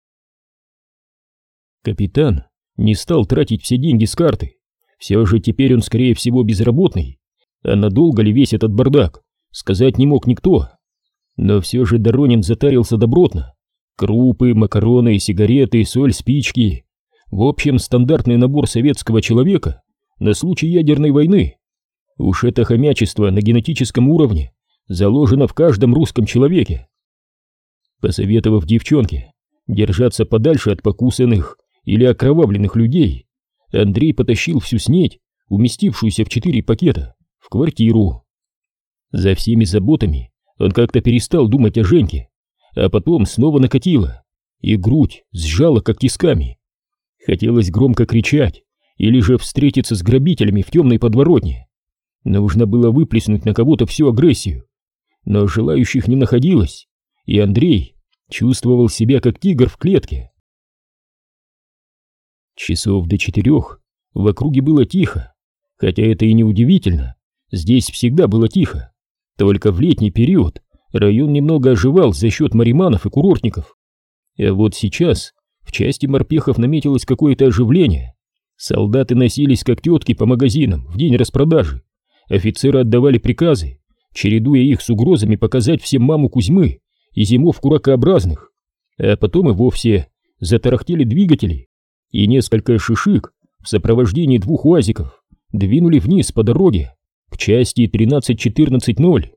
Капитан не стал тратить все деньги с карты. Все же теперь он, скорее всего, безработный, а надолго ли весь этот бардак, сказать не мог никто. Но все же Доронин затарился добротно. Крупы, макароны, сигареты, соль, спички. В общем, стандартный набор советского человека на случай ядерной войны. Уж это хомячество на генетическом уровне заложено в каждом русском человеке. Посоветовав девчонке держаться подальше от покусанных или окровавленных людей, Андрей потащил всю снеть, уместившуюся в четыре пакета, в квартиру. За всеми заботами он как-то перестал думать о Женьке, а потом снова накатило, и грудь сжала как тисками. Хотелось громко кричать или же встретиться с грабителями в темной подворотне. Нужно было выплеснуть на кого-то всю агрессию, но желающих не находилось, и Андрей чувствовал себя как тигр в клетке. Часов до четырех в округе было тихо, хотя это и не удивительно, здесь всегда было тихо, только в летний период район немного оживал за счет мариманов и курортников. А вот сейчас в части морпехов наметилось какое-то оживление. Солдаты носились как тетки по магазинам в день распродажи, офицеры отдавали приказы, чередуя их с угрозами показать всем маму Кузьмы и зимовку ракообразных, а потом и вовсе затарахтели двигатели, и несколько шишик в сопровождении двух уазиков двинули вниз по дороге к части тринадцать четырнадцать ноль.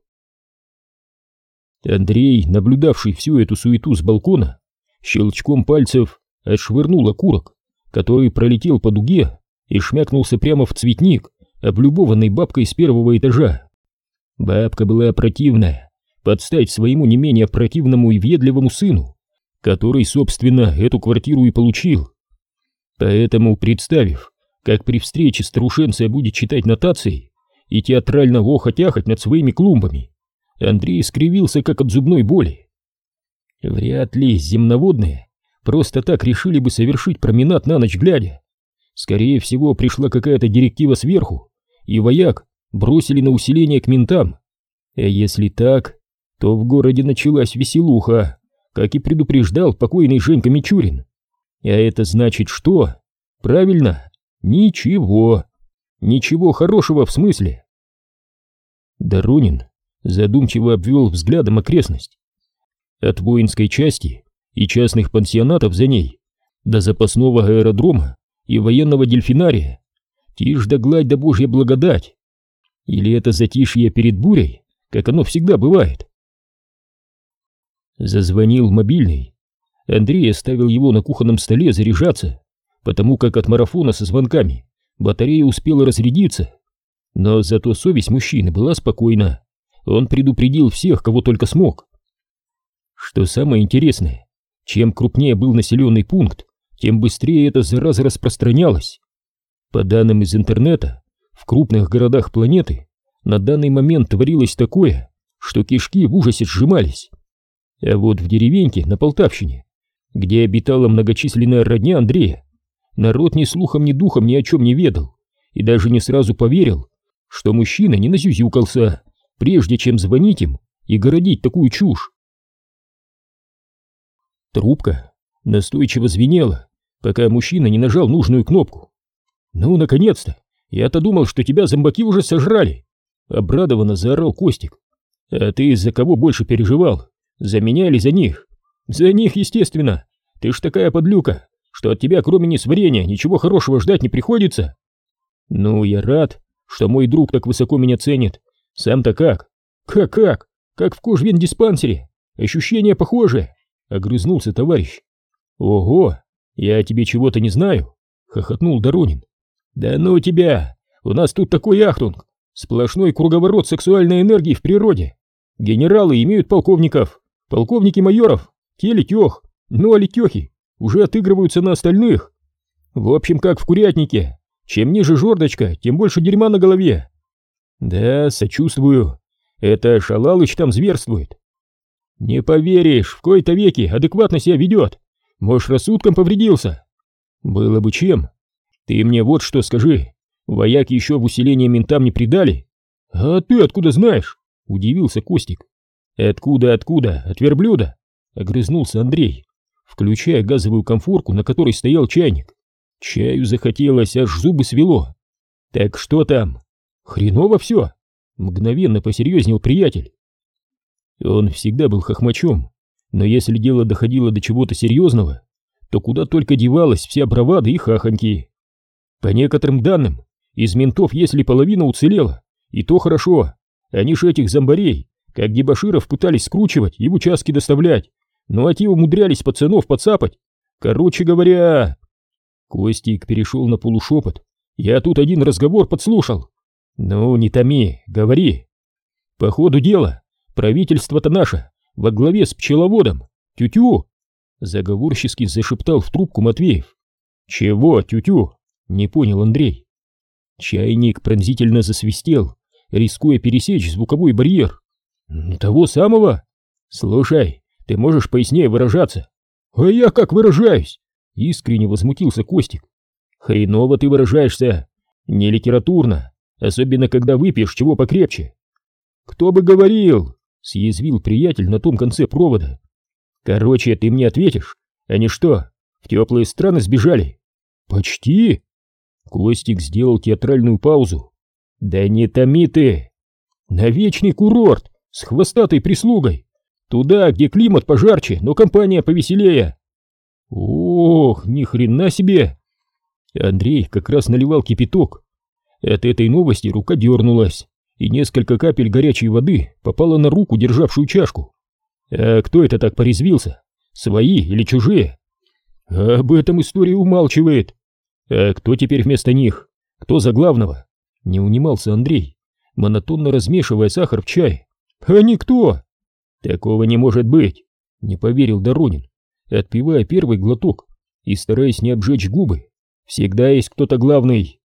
Андрей, наблюдавший всю эту суету с балкона, щелчком пальцев отшвырнул окурок, который пролетел по дуге и шмякнулся прямо в цветник, облюбованный бабкой с первого этажа. Бабка была противная, под стать своему не менее противному и въедливому сыну, который, собственно, эту квартиру и получил. Поэтому, представив, как при встрече старушенция будет читать нотации и театрально охоть-ахоть над своими клумбами. Андрей скривился, как от зубной боли. Вряд ли земноводные просто так решили бы совершить променад на ночь глядя. Скорее всего, пришла какая-то директива сверху, и вояк бросили на усиление к ментам. А если так, то в городе началась веселуха, как и предупреждал покойный Женька Мичурин. А это значит что? Правильно, ничего. Ничего хорошего в смысле. Доронин задумчиво обвел взглядом окрестность. От воинской части и частных пансионатов за ней до запасного аэродрома и военного дельфинария тишь да гладь да божья благодать. Или это затишье перед бурей, как оно всегда бывает? Зазвонил мобильный. Андрей оставил его на кухонном столе заряжаться, потому как от марафона со звонками батарея успела разрядиться. Но зато совесть мужчины была спокойна. Он предупредил всех, кого только смог. Что самое интересное, чем крупнее был населенный пункт, тем быстрее эта зараза распространялась. По данным из интернета, в крупных городах планеты на данный момент творилось такое, что кишки в ужасе сжимались. А вот в деревеньке на Полтавщине, где обитала многочисленная родня Андрея, народ ни слухом, ни духом ни о чем не ведал и даже не сразу поверил, что мужчина не насюзюкался, прежде чем звонить им и городить такую чушь. Трубка настойчиво звенела, пока мужчина не нажал нужную кнопку. «Ну, наконец-то! Я-то думал, что тебя зомбаки уже сожрали!» Обрадованно заорал Костик. «А ты из-за кого больше переживал? За меня или за них?» «За них, естественно! Ты ж такая подлюка, что от тебя, кроме несварения, ничего хорошего ждать не приходится!» «Ну, я рад, что мой друг так высоко меня ценит. Сам-то как?» «Как-как? Как в кожвендиспансере! Ощущения похожие!» — огрызнулся товарищ. «Ого! Я о тебе чего-то не знаю!» — хохотнул Доронин. «Да ну тебя! У нас тут такой ахтунг! Сплошной круговорот сексуальной энергии в природе! Генералы имеют полковников, полковники майоров, те летех, ну а летехи уже отыгрываются на остальных. В общем, как в курятнике, чем ниже жердочка, тем больше дерьма на голове. Да, сочувствую, это Шалалыч там зверствует. Не поверишь, в кои-то веки адекватно себя ведет, может, рассудком повредился. Было бы чем. Ты мне вот что скажи, вояки еще в усиление ментам не придали?» «А ты откуда знаешь?» — удивился Костик. «Откуда, откуда? От верблюда?» — огрызнулся Андрей, включая газовую конфорку, на которой стоял чайник. Чаю захотелось, аж зубы свело. «Так что там?» «Хреново все!» — мгновенно посерьезнел приятель. Он всегда был хохмачом, но если дело доходило до чего-то серьезного, то куда только девалась вся бравада и хахоньки. По некоторым данным, из ментов если половина уцелела, и то хорошо. Они ж этих зомбарей, как дебоширов, пытались скручивать и в участки доставлять, ну а те умудрялись пацанов подцапать. Короче говоря... Костик перешел на полушепот. Я тут один разговор подслушал. Ну, не томи, говори. По ходу дела, правительство-то наше, во главе с пчеловодом. Тю-тю! Заговорчески зашептал в трубку Матвеев. Чего тю-тю? Не понял Андрей. Чайник пронзительно засвистел, рискуя пересечь звуковой барьер. Того самого? Слушай, ты можешь пояснее выражаться? А я как выражаюсь? Искренне возмутился Костик. Хреново ты выражаешься. Не литературно, особенно когда выпьешь чего покрепче. Кто бы говорил? Съязвил приятель на том конце провода. Короче, ты мне ответишь. Они что, в теплые страны сбежали? Почти. Костик сделал театральную паузу. Да не томи ты. На вечный курорт с хвостатой прислугой. Туда, где климат пожарче, но компания повеселее. Ох, ни хрена себе. Андрей как раз наливал кипяток. От этой новости рука дернулась, и несколько капель горячей воды попало на руку, державшую чашку. А кто это так порезвился? Свои или чужие? Об этом история умалчивает. А кто теперь вместо них? Кто за главного? Не унимался Андрей, монотонно размешивая сахар в чае. А никто! Такого не может быть, не поверил Доронин, отпивая первый глоток и стараясь не обжечь губы. Всегда есть кто-то главный.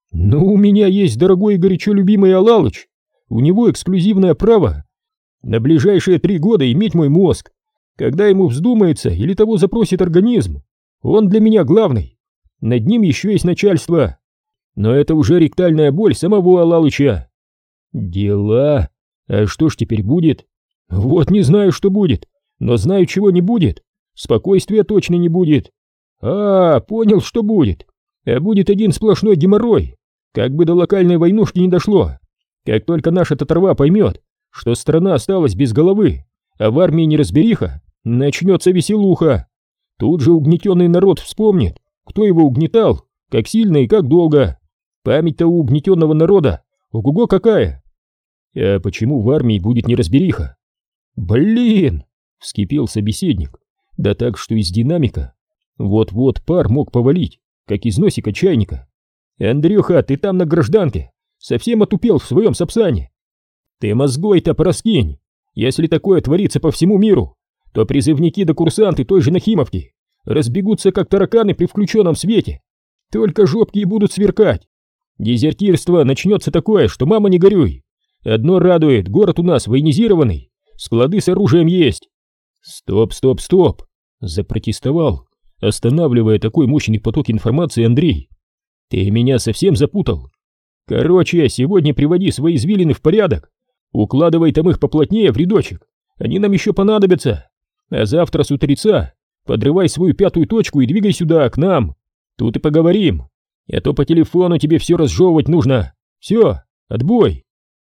Ну, у меня есть дорогой и горячо любимый Алалыч. У него эксклюзивное право на ближайшие три года иметь мой мозг, когда ему вздумается или того запросит организм. Он для меня главный. Над ним еще есть начальство. Но это уже ректальная боль самого Алалыча. Дела. А что ж теперь будет? Вот не знаю, что будет, но знаю, чего не будет. Спокойствия точно не будет. А, понял, что будет. А будет один сплошной геморрой. Как бы до локальной войнушки не дошло. Как только наша татарва поймет, что страна осталась без головы, а в армии неразбериха, начнется веселуха. Тут же угнетенный народ вспомнит, кто его угнетал, как сильно и как долго. Память-то у угнетенного народа ого-го какая. А почему в армии будет неразбериха? Блин, вскипел собеседник, да так, что из динамика вот-вот пар мог повалить, как из носика чайника. Андрюха, ты там на гражданке совсем отупел в своем сапсане. Ты мозгой-то пораскинь. Если такое творится по всему миру, то призывники да курсанты той же Нахимовки разбегутся, как тараканы при включенном свете. Только жопки и будут сверкать. Дезертирство начнется такое, что мама не горюй. Одно радует, город у нас военизированный, склады с оружием есть. Стоп, стоп, стоп, запротестовал, останавливая такой мощный поток информации Андрей. Ты меня совсем запутал. Короче, сегодня приводи свои извилины в порядок. Укладывай там их поплотнее в рядочек. Они нам еще понадобятся. А завтра с утреца подрывай свою пятую точку и двигай сюда, к нам. Тут и поговорим. А то по телефону тебе все разжевывать нужно. Все, отбой.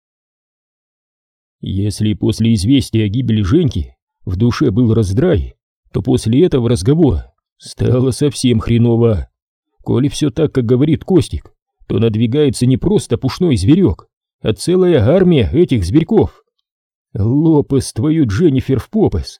Если после известия о гибели Женьки в душе был раздрай, то после этого разговора стало совсем хреново. Коли все так, как говорит Костик, то надвигается не просто пушной зверек, а целая армия этих зверьков. Лопес твою Дженнифер в попес.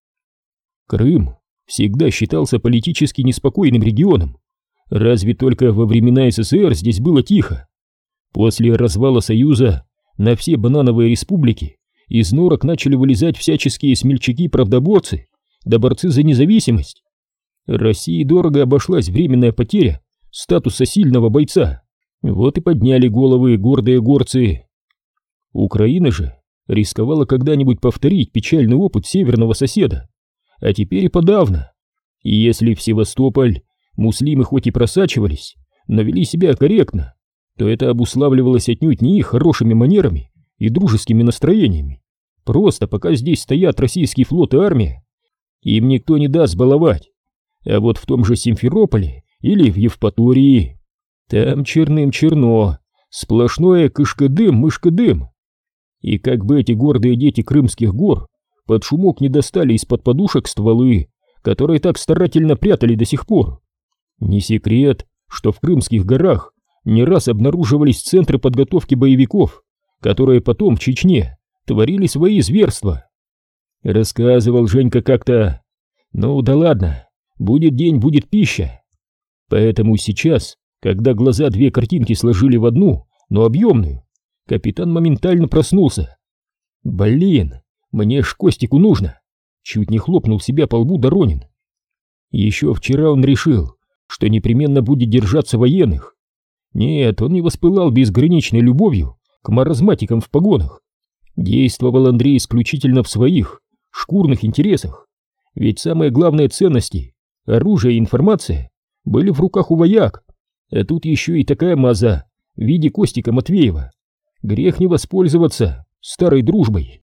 Крым всегда считался политически неспокойным регионом. Разве только во времена СССР здесь было тихо. После развала Союза на все банановые республики из норок начали вылезать всяческие смельчаки-правдоборцы да борцы за независимость. России дорого обошлась временная потеря статуса сильного бойца. Вот и подняли головы гордые горцы. Украина же рисковала когда-нибудь повторить печальный опыт северного соседа, а теперь и подавно. И если в Севастополь муслимы хоть и просачивались, но вели себя корректно, то это обуславливалось отнюдь не их хорошими манерами и дружескими настроениями. Просто пока здесь стоят российский флот и армия, им никто не даст баловать. А вот в том же Симферополе или в Евпатории там черным черно, сплошное кышкадым-мышкадым. И как бы эти гордые дети крымских гор под шумок не достали из-под подушек стволы, которые так старательно прятали до сих пор. Не секрет, что в Крымских горах не раз обнаруживались центры подготовки боевиков, которые потом в Чечне творили свои зверства. Рассказывал Женька как-то. Ну да ладно, будет день, будет пища. Поэтому сейчас, когда глаза две картинки сложили в одну, но объемную, капитан моментально проснулся. Блин, мне ж Костику нужно. Чуть не хлопнул себя по лбу Доронин. Еще вчера он решил, что непременно будет держаться военных. Нет, он не воспылал безграничной любовью к маразматикам в погонах. Действовал Андрей исключительно в своих шкурных интересах. Ведь самые главные ценности, оружие и информация, были в руках у вояк. А тут еще и такая маза в виде Костика Матвеева. Грех не воспользоваться старой дружбой.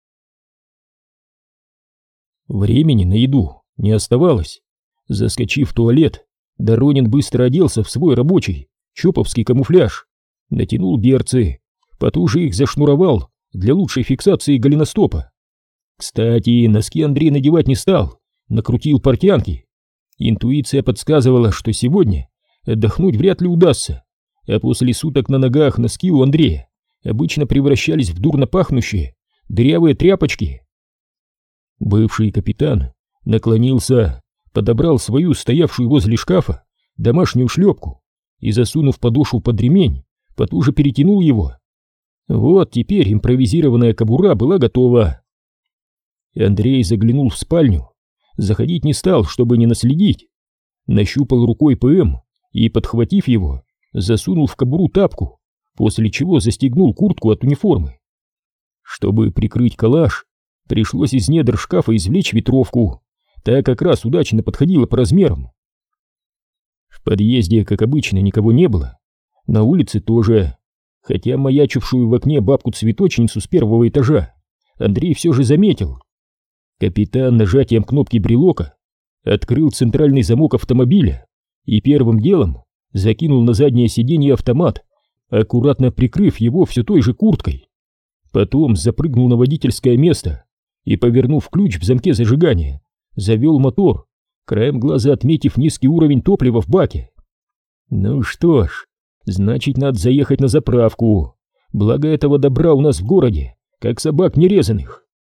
Времени на еду не оставалось. Заскочив в туалет, Доронин быстро оделся в свой рабочий чоповский камуфляж, натянул берцы, потуже их зашнуровал для лучшей фиксации голеностопа. Кстати, носки Андрей надевать не стал, накрутил портянки. Интуиция подсказывала, что сегодня отдохнуть вряд ли удастся, а после суток на ногах носки у Андрея обычно превращались в дурно пахнущие дырявые тряпочки. Бывший капитан наклонился, подобрал свою стоявшую возле шкафа домашнюю шлепку и, засунув подошву под ремень, потуже перетянул его. Вот теперь импровизированная кобура была готова. Андрей заглянул в спальню, заходить не стал, чтобы не наследить. Нащупал рукой ПМ и, подхватив его, засунул в кобуру тапку, после чего застегнул куртку от униформы. Чтобы прикрыть калаш, пришлось из недр шкафа извлечь ветровку, та как раз удачно подходила по размерам. В подъезде, как обычно, никого не было, на улице тоже, хотя маячившую в окне бабку-цветочницу с первого этажа Андрей все же заметил. Капитан нажатием кнопки брелока открыл центральный замок автомобиля и первым делом закинул на заднее сиденье автомат, аккуратно прикрыв его все той же курткой. Потом запрыгнул на водительское место и, повернув ключ в замке зажигания, завел мотор, краем глаза отметив низкий уровень топлива в баке. Ну что ж, значит, надо заехать на заправку, благо этого добра у нас в городе, как собак нерезанных.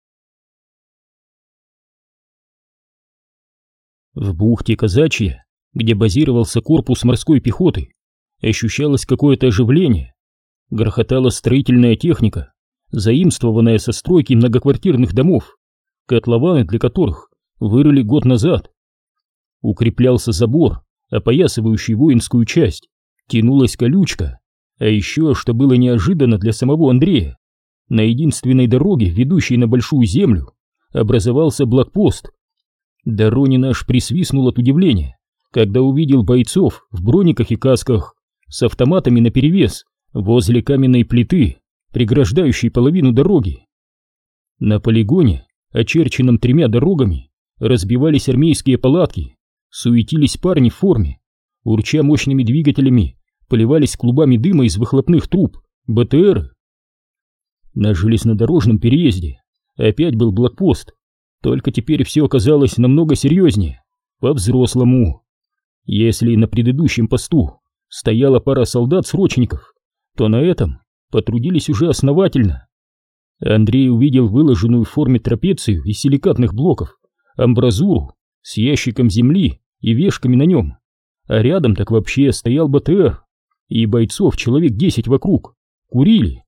В бухте Казачья, где базировался корпус морской пехоты, ощущалось какое-то оживление. Грохотала строительная техника, заимствованная со стройки многоквартирных домов, котлованы для которых вырыли год назад. Укреплялся забор, опоясывающий воинскую часть, тянулась колючка, а еще, что было неожиданно для самого Андрея, на единственной дороге, ведущей на Большую Землю, образовался блокпост. Доронин аж присвистнул от удивления, когда увидел бойцов в брониках и касках с автоматами наперевес возле каменной плиты, преграждающей половину дороги. На полигоне, очерченном тремя дорогами, разбивались армейские палатки, суетились парни в форме, урча мощными двигателями, поливались клубами дыма из выхлопных труб, БТРы. На железнодорожном переезде опять был блокпост, только теперь все оказалось намного серьезнее, по-взрослому. Если на предыдущем посту стояла пара солдат-срочников, то на этом потрудились уже основательно. Андрей увидел выложенную в форме трапецию из силикатных блоков, амбразуру с ящиком земли и вешками на нем, а рядом так вообще стоял БТР, и бойцов человек десять вокруг, курили.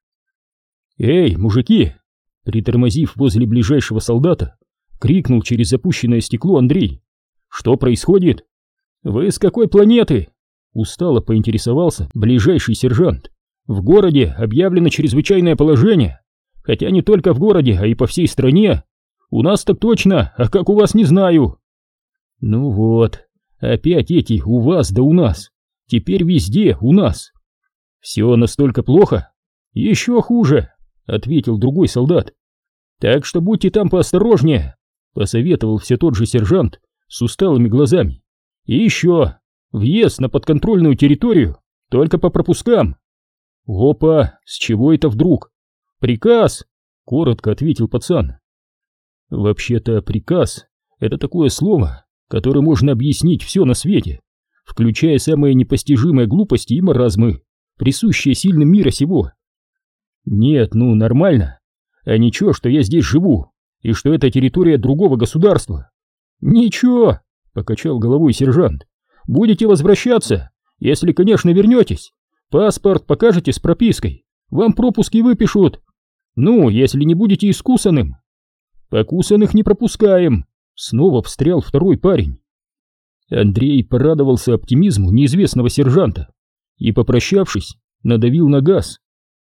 «Эй, мужики!» Притормозив возле ближайшего солдата, крикнул через запущенное стекло Андрей. «Что происходит?» «Вы с какой планеты?» Устало поинтересовался ближайший сержант. «В городе объявлено чрезвычайное положение. Хотя не только в городе, а и по всей стране. У нас так точно, а как у вас, не знаю». «Ну вот, опять эти у вас да у нас. Теперь везде у нас». «Все настолько плохо?» «Еще хуже», — ответил другой солдат. «Так что будьте там поосторожнее», — посоветовал все тот же сержант с усталыми глазами. «И еще, въезд на подконтрольную территорию только по пропускам». «Опа, с чего это вдруг?» «Приказ», — коротко ответил пацан. Вообще-то приказ — это такое слово, которым можно объяснить все на свете, включая самые непостижимые глупости и маразмы, присущие сильным мира сего. Нет, ну нормально. А ничего, что я здесь живу, и что это территория другого государства. Ничего, покачал головой сержант. Будете возвращаться, если, конечно, вернетесь. Паспорт покажете с пропиской, вам пропуски выпишут. Ну, если не будете искусанным. Покусанных не пропускаем. Снова встрял второй парень. Андрей порадовался оптимизму неизвестного сержанта и, попрощавшись, надавил на газ.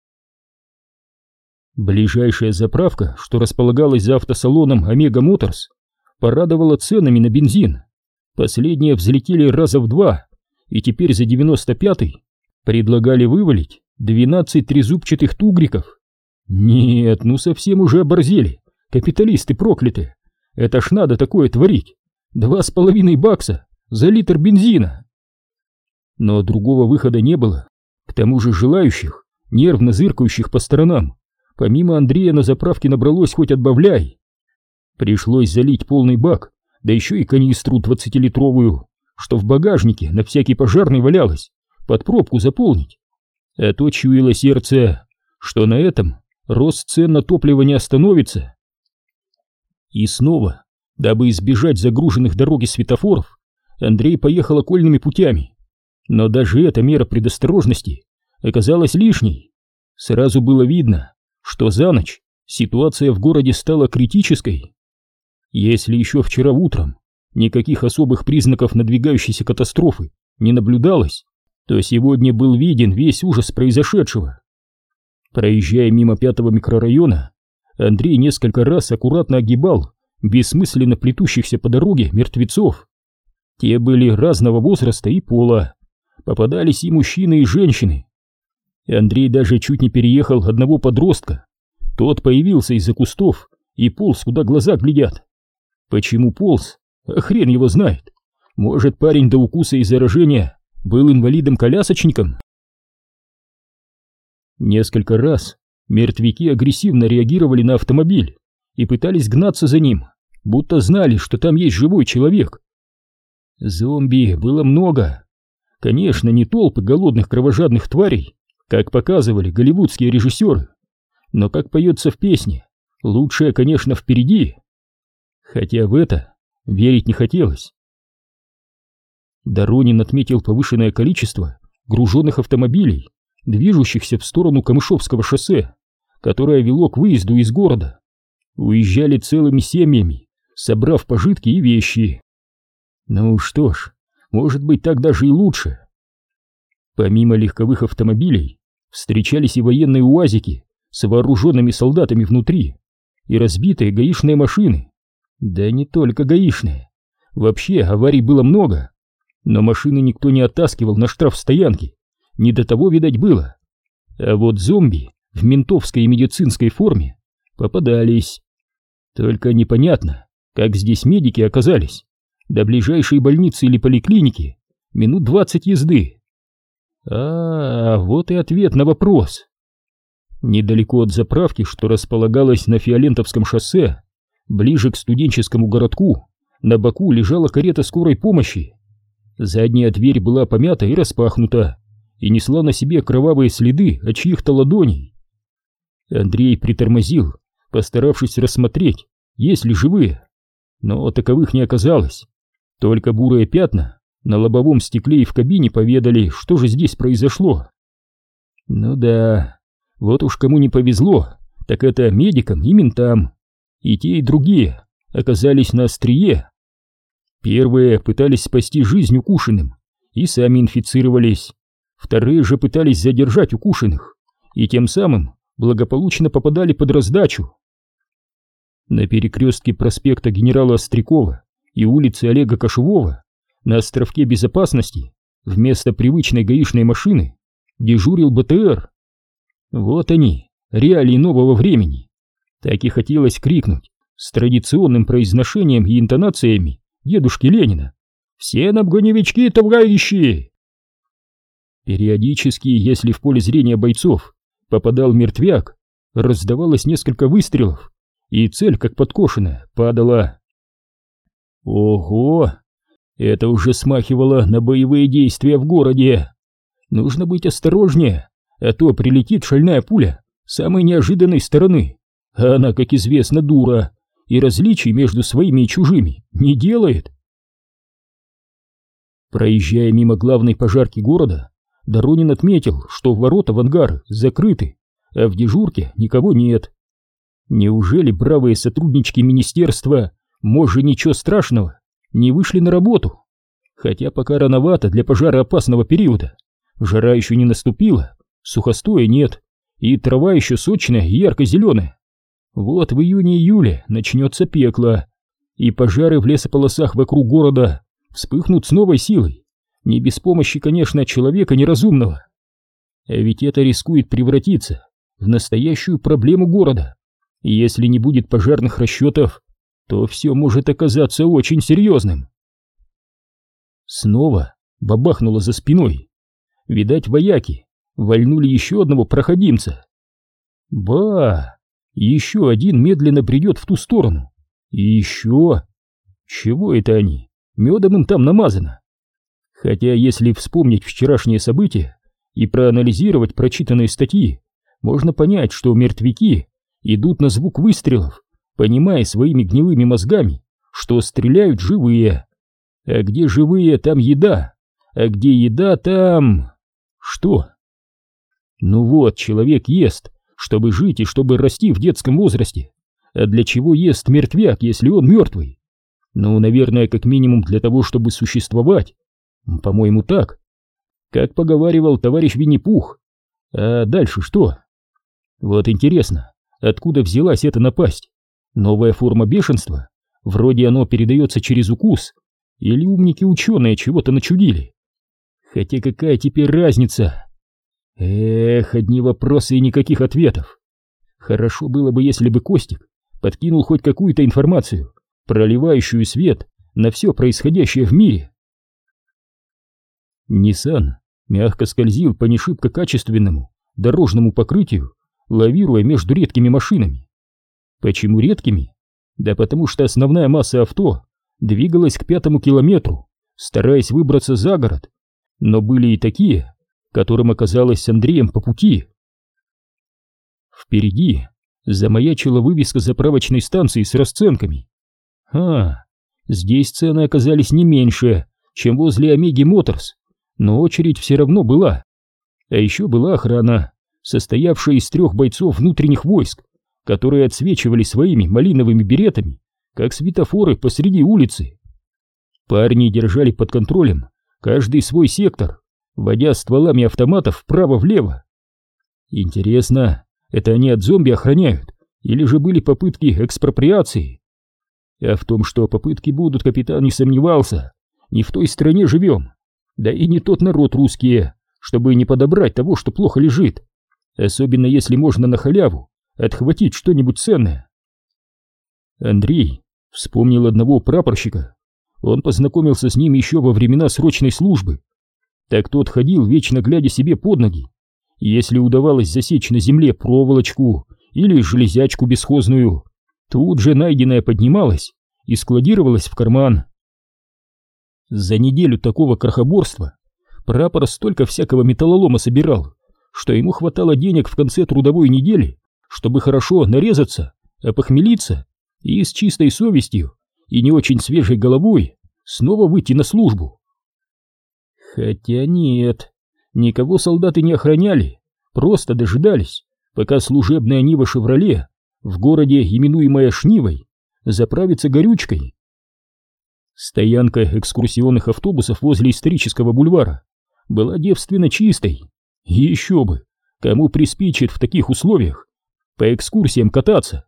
Ближайшая заправка, что располагалась за автосалоном Омега Моторс, порадовала ценами на бензин. Последние взлетели раза в два, и теперь за девяносто пятый предлагали вывалить двенадцать трезубчатых тугриков. Нет, ну совсем уже оборзели, капиталисты проклятые. Это ж надо такое творить. Два с половиной бакса за литр бензина. Но другого выхода не было. К тому же желающих, нервно зыркающих по сторонам, помимо Андрея на заправке набралось хоть отбавляй. Пришлось залить полный бак, да еще и канистру двадцатилитровую, что в багажнике на всякий пожарный валялось, под пробку заполнить. А то чуяло сердце, что на этом рост цен на топливо не остановится. И снова, дабы избежать загруженных дорог и светофоров, Андрей поехал окольными путями. Но даже эта мера предосторожности оказалась лишней. Сразу было видно, что за ночь ситуация в городе стала критической. Если еще вчера утром никаких особых признаков надвигающейся катастрофы не наблюдалось, то сегодня был виден весь ужас произошедшего. Проезжая мимо пятого микрорайона, Андрей несколько раз аккуратно огибал бессмысленно плетущихся по дороге мертвецов. Те были разного возраста и пола, попадались и мужчины, и женщины. Андрей даже чуть не переехал одного подростка. Тот появился из-за кустов и полз, куда глаза глядят. Почему полз? А хрен его знает. Может, парень до укуса и заражения был инвалидом-колясочником? Несколько раз мертвяки агрессивно реагировали на автомобиль и пытались гнаться за ним, будто знали, что там есть живой человек. Зомби было много. Конечно, не толпы голодных кровожадных тварей, как показывали голливудские режиссеры, но, как поется в песне, лучшее, конечно, впереди. Хотя в это верить не хотелось. Доронин отметил повышенное количество груженных автомобилей, движущихся в сторону Камышовского шоссе, которое вело к выезду из города. Уезжали целыми семьями, собрав пожитки и вещи. Ну что ж, может быть, так даже и лучше. Помимо легковых автомобилей встречались и военные уазики с вооруженными солдатами внутри, и разбитые гаишные машины. Да не только гаишные. Вообще аварий было много. Но машины никто не оттаскивал на штрафстоянке. Не до того, видать, было. А вот зомби в ментовской и медицинской форме попадались. Только непонятно, как здесь медики оказались. До ближайшей больницы или поликлиники минут двадцать езды. А, вот и ответ на вопрос. Недалеко от заправки, что располагалась на Фиолентовском шоссе, ближе к студенческому городку, на боку лежала карета скорой помощи. Задняя дверь была помята и распахнута, и несла на себе кровавые следы от чьих-то ладоней. Андрей притормозил, постаравшись рассмотреть, есть ли живые, но таковых не оказалось. Только бурые пятна на лобовом стекле и в кабине поведали, что же здесь произошло. Ну да, вот уж кому не повезло, так это медикам и ментам. И те, и другие оказались на острие. Первые пытались спасти жизнь укушенным и сами инфицировались. Вторые же пытались задержать укушенных и тем самым благополучно попадали под раздачу. На перекрестке проспекта генерала Острякова и улицы Олега Кошевого на островке безопасности вместо привычной гаишной машины дежурил БТР. Вот они, реалии нового времени. Так и хотелось крикнуть с традиционным произношением и интонациями дедушки Ленина: «Все нам гоневички, товарищи!» Периодически, если в поле зрения бойцов попадал мертвяк, раздавалось несколько выстрелов, и цель, как подкошенная, падала. Ого! Это уже смахивало на боевые действия в городе. Нужно быть осторожнее, а то прилетит шальная пуля с самой неожиданной стороны. А она, как известно, дура, и различий между своими и чужими не делает. Проезжая мимо главной пожарки города, Доронин отметил, что ворота в ангар закрыты, а в дежурке никого нет. Неужели бравые сотруднички министерства, может, ничего страшного, не вышли на работу? Хотя пока рановато для пожароопасного периода. Жара еще не наступила, сухостоя нет, и трава еще сочная и ярко-зеленая. Вот в июне-июле начнется пекло, и пожары в лесополосах вокруг города вспыхнут с новой силой, не без помощи, конечно, человека неразумного. А ведь это рискует превратиться в настоящую проблему города, и если не будет пожарных расчетов, то все может оказаться очень серьезным. Снова бабахнуло за спиной. Видать, вояки вальнули еще одного проходимца. Ба! Еще один медленно бредет в ту сторону. И еще... Чего это они? Медом им там намазано. Хотя, если вспомнить вчерашние события и проанализировать прочитанные статьи, можно понять, что мертвяки идут на звук выстрелов, понимая своими гнилыми мозгами, что стреляют живые. А где живые, там еда. А где еда, там... Что? Ну вот, человек ест, чтобы жить и чтобы расти в детском возрасте. А для чего ест мертвяк, если он мертвый? Ну, наверное, как минимум для того, чтобы существовать. По-моему, так. как поговаривал товарищ Винни-Пух. А дальше что? Вот интересно, откуда взялась эта напасть? Новая форма бешенства? Вроде оно передается через укус. Или умники-ученые чего-то начудили? Хотя какая теперь разница? Эх, одни вопросы и никаких ответов. Хорошо было бы, если бы Костик подкинул хоть какую-то информацию, проливающую свет на все происходящее в мире. Ниссан мягко скользил по нешибко качественному дорожному покрытию, лавируя между редкими машинами. Почему редкими? Да потому что основная масса авто двигалась к пятому километру, стараясь выбраться за город, но были и такие, которым оказалось с Андреем по пути. Впереди замаячила вывеска заправочной станции с расценками. А, здесь цены оказались не меньше, чем возле Омеги Моторс, но очередь все равно была. А еще была охрана, состоявшая из трех бойцов внутренних войск, которые отсвечивали своими малиновыми беретами, как светофоры посреди улицы. Парни держали под контролем каждый свой сектор, водя стволами автоматов вправо-влево. Интересно, это они от зомби охраняют, или же были попытки экспроприации? А в том, что попытки будут, капитан не сомневался. Не в той стране живем, да и не тот народ русские, чтобы не подобрать того, что плохо лежит, особенно если можно на халяву отхватить что-нибудь ценное. Андрей вспомнил одного прапорщика. Он познакомился с ним еще во времена срочной службы. Так тот ходил, вечно глядя себе под ноги. Если удавалось засечь на земле проволочку или железячку бесхозную, тут же найденная поднималась и складировалась в карман. За неделю такого крохоборства прапор столько всякого металлолома собирал, что ему хватало денег в конце трудовой недели, чтобы хорошо нарезаться, опохмелиться и с чистой совестью и не очень свежей головой снова выйти на службу. Хотя нет, никого солдаты не охраняли, просто дожидались, пока служебная Нива «Шевроле», в городе, именуемая Шнивой, заправится горючкой. Стоянка экскурсионных автобусов возле исторического бульвара была девственно чистой. И еще бы, кому приспичит в таких условиях по экскурсиям кататься?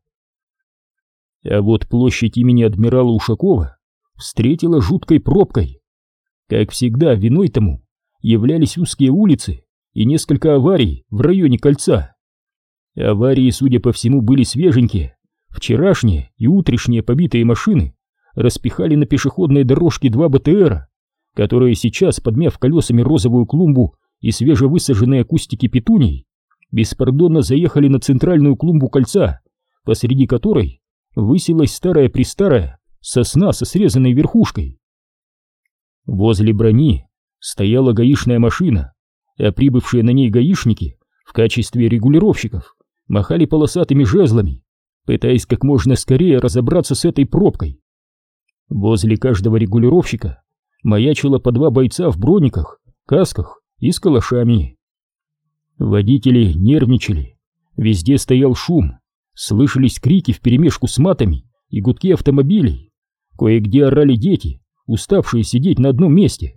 А вот площадь имени адмирала Ушакова встретила жуткой пробкой. Как всегда, виной тому являлись узкие улицы и несколько аварий в районе кольца. Аварии, судя по всему, были свеженькие. Вчерашние и утрешние побитые машины распихали на пешеходной дорожке два БТРа, которые сейчас, подмяв колесами розовую клумбу и свежевысаженные кустики петуний, беспардонно заехали на центральную клумбу кольца, посреди которой высилась старая-престарая сосна со срезанной верхушкой. Возле брони стояла гаишная машина, а прибывшие на ней гаишники в качестве регулировщиков махали полосатыми жезлами, пытаясь как можно скорее разобраться с этой пробкой. Возле каждого регулировщика маячило по два бойца в брониках, касках и с калашами. Водители нервничали, везде стоял шум, слышались крики вперемешку с матами и гудки автомобилей, кое-где орали дети, уставшие сидеть на одном месте.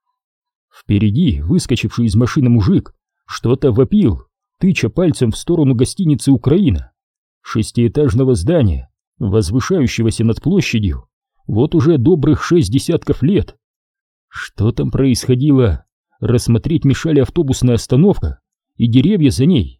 Впереди выскочивший из машины мужик что-то вопил, тыча пальцем в сторону гостиницы «Украина», шестиэтажного здания, возвышающегося над площадью вот уже добрых шесть десятков лет. Что там происходило, рассмотреть мешали автобусная остановка и деревья за ней.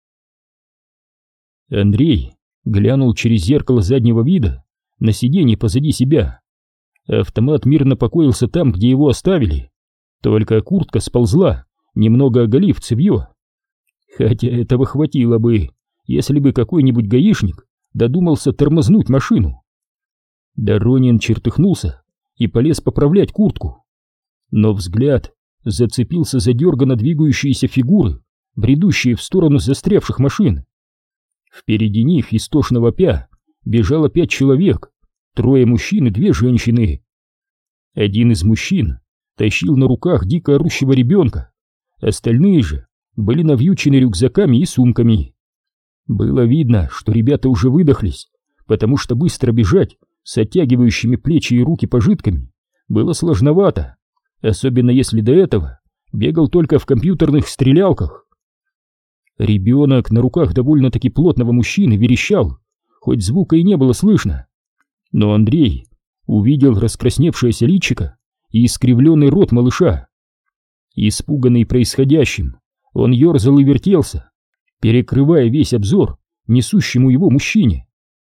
Андрей глянул через зеркало заднего вида на сиденье позади себя. Автомат мирно покоился там, где его оставили, только куртка сползла, немного оголив цевьё. Хотя этого хватило бы, если бы какой-нибудь гаишник додумался тормознуть машину. Доронин чертыхнулся и полез поправлять куртку, но взгляд зацепился за дерганно двигающиеся фигуры, бредущие в сторону застрявших машин. Впереди них, истошно вопя, бежало пять человек, трое мужчин и две женщины. Один из мужчин тащил на руках дико орущего ребенка, остальные же были навьючены рюкзаками и сумками. Было видно, что ребята уже выдохлись, потому что быстро бежать с оттягивающими плечи и руки пожитками было сложновато, особенно если до этого бегал только в компьютерных стрелялках. Ребенок на руках довольно-таки плотного мужчины верещал, хоть звука и не было слышно. Но Андрей увидел раскрасневшееся личико и искривленный рот малыша. Испуганный происходящим, он ерзал и вертелся, перекрывая весь обзор несущему его мужчине.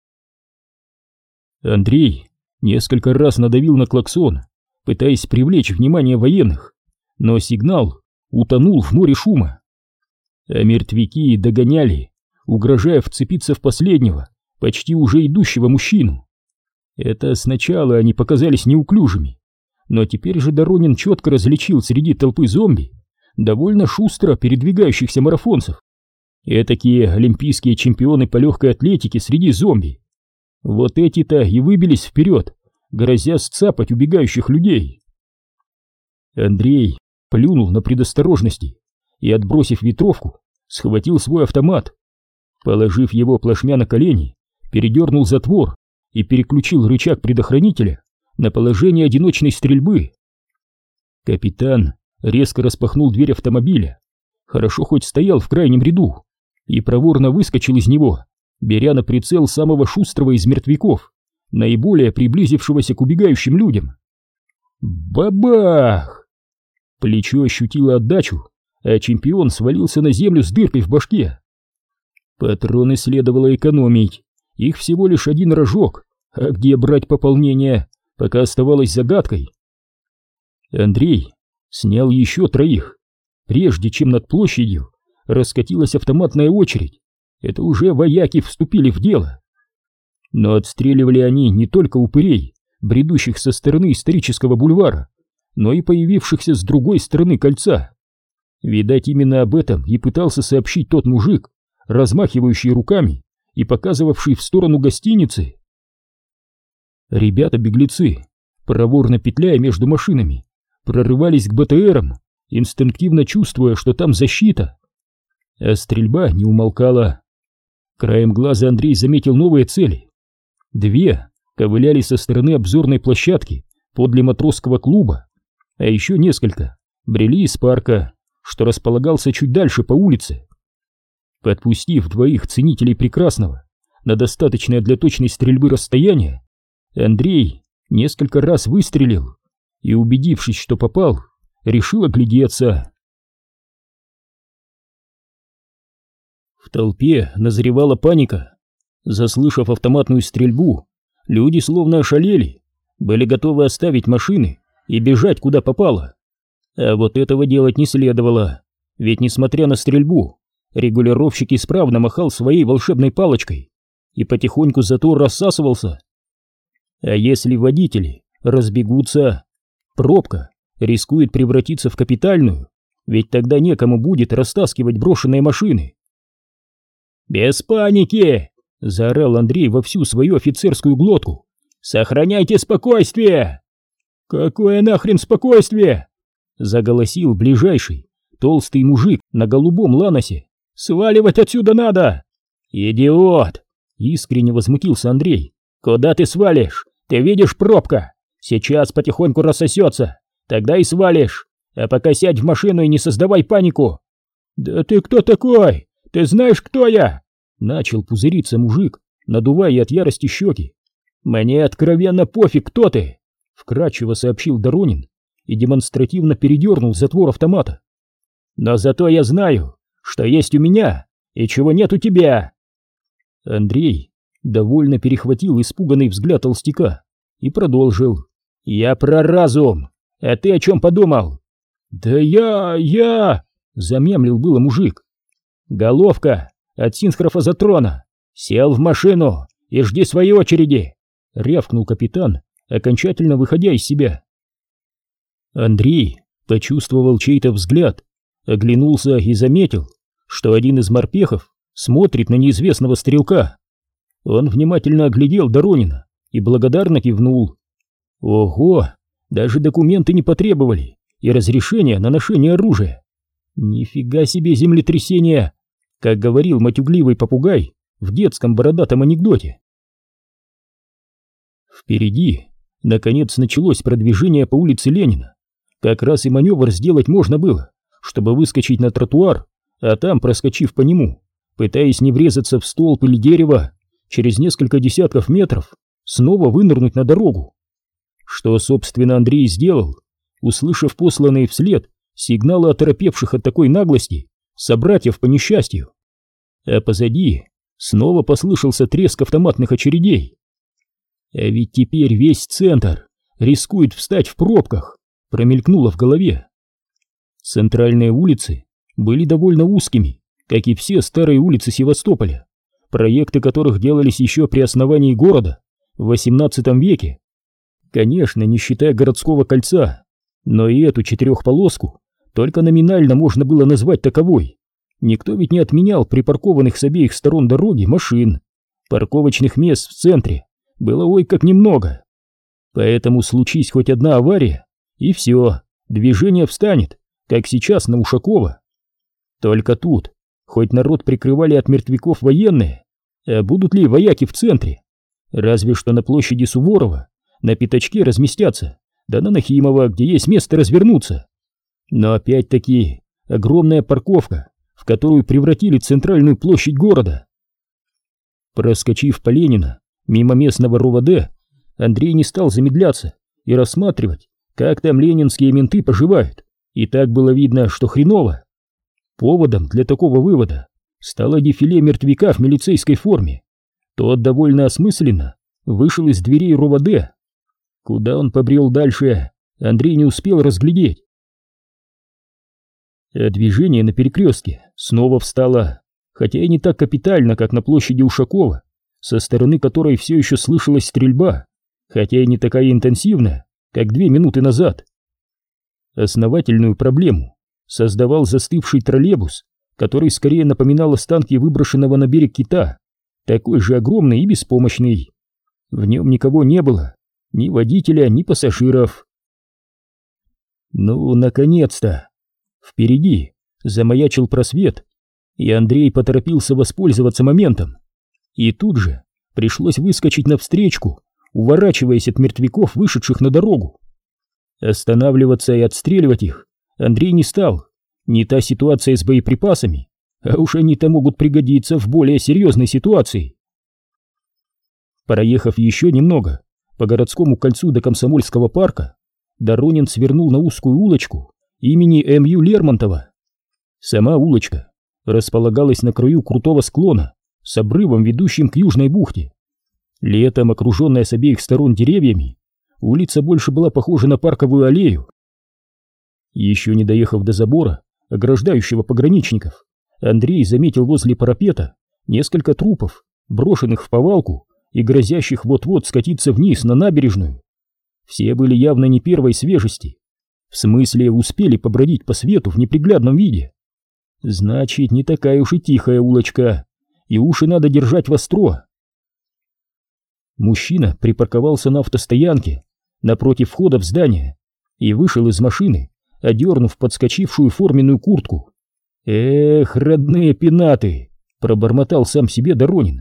Андрей несколько раз надавил на клаксон, пытаясь привлечь внимание военных, но сигнал утонул в море шума. А мертвяки догоняли, угрожая вцепиться в последнего, почти уже идущего мужчину. Это сначала они показались неуклюжими, но теперь же Доронин четко различил среди толпы зомби довольно шустро передвигающихся марафонцев. Этакие олимпийские чемпионы по легкой атлетике среди зомби. Вот эти-то и выбились вперед, грозя сцапать убегающих людей. Андрей плюнул на предосторожности и, отбросив ветровку, схватил свой автомат. Положив его плашмя на колени, передернул затвор и переключил рычаг предохранителя на положение одиночной стрельбы. Капитан резко распахнул дверь автомобиля, хорошо хоть стоял в крайнем ряду, и проворно выскочил из него, беря на прицел самого шустрого из мертвяков, наиболее приблизившегося к убегающим людям. Бабах! Плечо ощутило отдачу, а чемпион свалился на землю с дыркой в башке. Патроны следовало экономить, их всего лишь один рожок, а где брать пополнение, пока оставалось загадкой. Андрей снял еще троих, прежде чем над площадью раскатилась автоматная очередь. Это уже вояки вступили в дело. Но отстреливали они не только упырей, бредущих со стороны исторического бульвара, но и появившихся с другой стороны кольца. Видать, именно об этом и пытался сообщить тот мужик, размахивающий руками и показывавший в сторону гостиницы. Ребята-беглецы, проворно петляя между машинами, прорывались к БТРам, инстинктивно чувствуя, что там защита. А стрельба не умолкала. Краем глаза Андрей заметил новые цели. Две ковыляли со стороны обзорной площадки подле матросского клуба, а еще несколько брели из парка, что располагался чуть дальше по улице. Подпустив двоих ценителей прекрасного на достаточное для точной стрельбы расстояние, Андрей несколько раз выстрелил и, убедившись, что попал, решил оглядеться. В толпе назревала паника. Заслышав автоматную стрельбу, люди словно ошалели, были готовы оставить машины и бежать куда попало. А вот этого делать не следовало, ведь, несмотря на стрельбу, регулировщик исправно махал своей волшебной палочкой и потихоньку затор рассасывался. А если водители разбегутся, пробка рискует превратиться в капитальную, ведь тогда некому будет растаскивать брошенные машины. «Без паники!» — заорал Андрей во всю свою офицерскую глотку. «Сохраняйте спокойствие!» «Какое нахрен спокойствие?» — заголосил ближайший, толстый мужик на голубом ланосе. «Сваливать отсюда надо!» «Идиот!» — искренне возмутился Андрей. «Куда ты свалишь? Ты видишь, пробка? Сейчас потихоньку рассосется, тогда и свалишь. А пока сядь в машину и не создавай панику!» «Да ты кто такой? Ты знаешь, кто я?» Начал пузыриться мужик, надувая от ярости щеки. «Мне откровенно пофиг, кто ты!» Вкратчиво сообщил Доронин и демонстративно передернул затвор автомата. «Но зато я знаю, что есть у меня и чего нет у тебя!» Андрей довольно перехватил испуганный взгляд толстяка и продолжил. «Я про разум, а ты о чем подумал?» «Да я... я...» — замямлил было мужик. «Головка от синхрофазотрона. Сел в машину и жди своей очереди!» — рявкнул капитан, окончательно выходя из себя. Андрей почувствовал чей-то взгляд, оглянулся и заметил, что один из морпехов смотрит на неизвестного стрелка. Он внимательно оглядел Доронина и благодарно кивнул. Ого, даже документы не потребовали и разрешения на ношение оружия. Нифига себе землетрясение, как говорил матюгливый попугай в детском бородатом анекдоте. Впереди, наконец, началось продвижение по улице Ленина. Как раз и маневр сделать можно было, чтобы выскочить на тротуар, а там, проскочив по нему, пытаясь не врезаться в столб или дерево, через несколько десятков метров снова вынырнуть на дорогу. Что, собственно, Андрей сделал, услышав посланные вслед сигналы оторопевших от такой наглости собратьев по несчастью. А позади снова послышался треск автоматных очередей. А ведь теперь весь центр рискует встать в пробках, промелькнуло в голове. Центральные улицы были довольно узкими, как и все старые улицы Севастополя, проекты которых делались еще при основании города в восемнадцатом веке. Конечно, не считая городского кольца, но и эту четырехполоску только номинально можно было назвать таковой. Никто ведь не отменял припаркованных с обеих сторон дороги машин. Парковочных мест в центре было ой как немного. Поэтому случись хоть одна авария, и все, движение встанет, как сейчас на Ушакова. Только тут, хоть народ прикрывали от мертвяков военные, а будут ли вояки в центре? Разве что на площади Суворова, на пятачке разместятся, да на Нахимова, где есть место развернуться. Но опять-таки огромная парковка, в которую превратили центральную площадь города. Проскочив по Ленина, мимо местного РОВД, Андрей не стал замедляться и рассматривать, как там ленинские менты поживают, и так было видно, что хреново. Поводом для такого вывода стало дефиле мертвяка в милицейской форме. Тот довольно осмысленно вышел из дверей РОВД. Куда он побрел дальше, Андрей не успел разглядеть. А движение на перекрестке снова встало, хотя и не так капитально, как на площади Ушакова, со стороны которой все еще слышалась стрельба, хотя и не такая интенсивная, как две минуты назад. Основательную проблему создавал застывший троллейбус, который скорее напоминал останки выброшенного на берег кита, такой же огромный и беспомощный. В нем никого не было, ни водителя, ни пассажиров. Ну, наконец-то! Впереди замаячил просвет, и Андрей поторопился воспользоваться моментом. И тут же пришлось выскочить навстречку, уворачиваясь от мертвяков, вышедших на дорогу. Останавливаться и отстреливать их Андрей не стал. Не та ситуация с боеприпасами, а уж они-то могут пригодиться в более серьезной ситуации. Проехав еще немного по городскому кольцу до Комсомольского парка, Доронин свернул на узкую улочку имени М Ю Лермонтова. Сама улочка располагалась на краю крутого склона с обрывом, ведущим к Южной бухте. Летом, окруженная с обеих сторон деревьями, улица больше была похожа на парковую аллею. Еще не доехав до забора, ограждающего пограничников, Андрей заметил возле парапета несколько трупов, брошенных в повалку и грозящих вот-вот скатиться вниз на набережную. Все были явно не первой свежести. В смысле, успели побродить по свету в неприглядном виде. Значит, не такая уж и тихая улочка, и уши надо держать востро. Мужчина припарковался на автостоянке напротив входа в здание и вышел из машины, одернув подскочившую форменную куртку. «Эх, родные пенаты!» — пробормотал сам себе Доронин.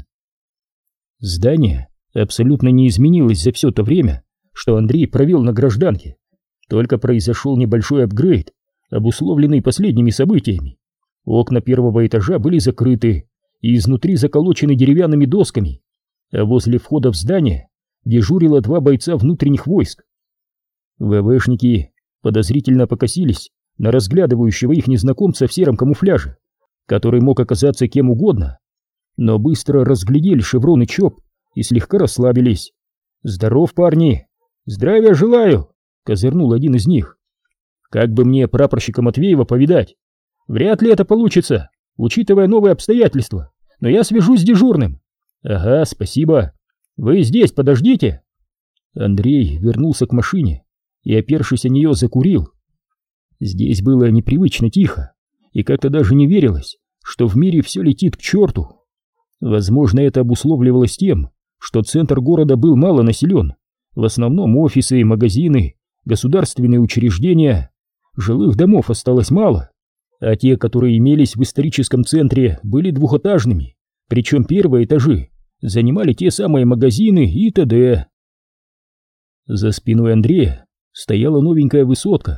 Здание абсолютно не изменилось за все то время, что Андрей провел на гражданке. Только произошел небольшой апгрейд, обусловленный последними событиями. Окна первого этажа были закрыты и изнутри заколочены деревянными досками, а возле входа в здание дежурило два бойца внутренних войск. ВВшники подозрительно покосились на разглядывающего их незнакомца в сером камуфляже, который мог оказаться кем угодно, но быстро разглядели шеврон и ЧОП и слегка расслабились. «Здоров, парни! Здравия желаю!» — козырнул один из них. «Как бы мне прапорщика Матвеева повидать? Вряд ли это получится, учитывая новые обстоятельства, но я свяжусь с дежурным». «Ага, спасибо. Вы здесь подождите». Андрей вернулся к машине и, опершись о нее, закурил. Здесь было непривычно тихо, и как-то даже не верилось, что в мире все летит к черту. Возможно, это обусловливалось тем, что центр города был мало населен, в основном офисы, магазины, государственные учреждения, жилых домов осталось мало, а те, которые имелись в историческом центре, были двухэтажными, причем первые этажи занимали те самые магазины и т.д. За спиной Андрея стояла новенькая высотка,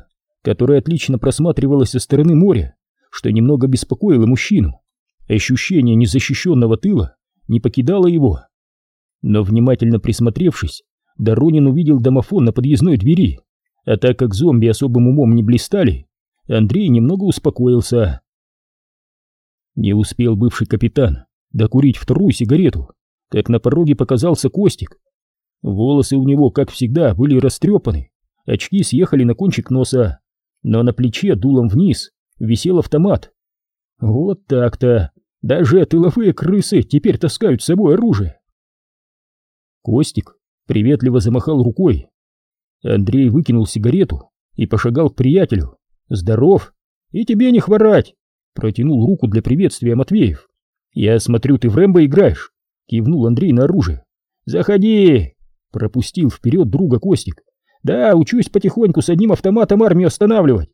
которая отлично просматривалась со стороны моря, что немного беспокоило мужчину. Ощущение незащищенного тыла не покидало его. Но внимательно присмотревшись, Доронин увидел домофон на подъездной двери, а так как зомби особым умом не блистали, Андрей немного успокоился. Не успел бывший капитан докурить вторую сигарету, как на пороге показался Костик. Волосы у него, как всегда, были растрепаны, очки съехали на кончик носа, но на плече дулом вниз висел автомат. Вот так-то, даже тыловые крысы теперь таскают с собой оружие. Костик приветливо замахал рукой. Андрей выкинул сигарету и пошагал к приятелю. «Здоров! И тебе не хворать!» Протянул руку для приветствия Матвеев. «Я смотрю, ты в Рэмбо играешь!» Кивнул Андрей на оружие. «Заходи!» Пропустил вперед друга Костик. «Да, учусь потихоньку с одним автоматом армию останавливать!»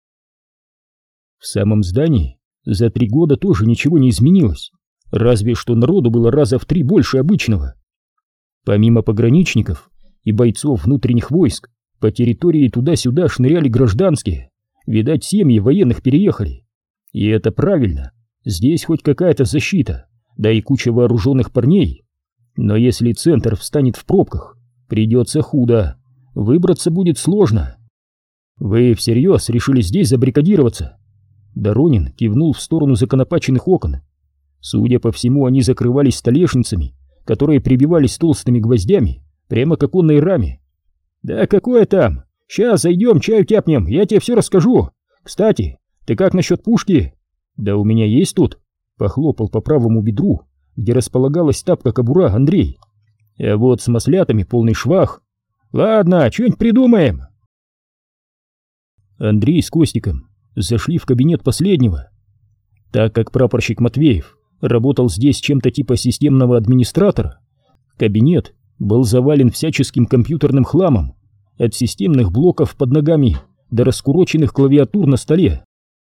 В самом здании за три года тоже ничего не изменилось, разве что народу было раза в три больше обычного. Помимо пограничников и бойцов внутренних войск, по территории туда-сюда шныряли гражданские, видать, семьи военных переехали. И это правильно, здесь хоть какая-то защита, да и куча вооруженных парней. Но если центр встанет в пробках, придется худо, выбраться будет сложно. «Вы всерьез решили здесь забаррикадироваться?» Доронин кивнул в сторону законопаченных окон. Судя по всему, они закрывались столешницами, которые прибивались толстыми гвоздями прямо к оконной раме. «Да какое там? Сейчас зайдем, чаю тяпнем, я тебе все расскажу. Кстати, ты как насчет пушки?» «Да у меня есть тут», — похлопал по правому бедру, где располагалась тапка-кобура, Андрей. «А вот с маслятами полный швах. Ладно, что-нибудь придумаем». Андрей с Костиком зашли в кабинет последнего. Так как прапорщик Матвеев работал здесь чем-то типа системного администратора, кабинет был завален всяческим компьютерным хламом, от системных блоков под ногами до раскуроченных клавиатур на столе.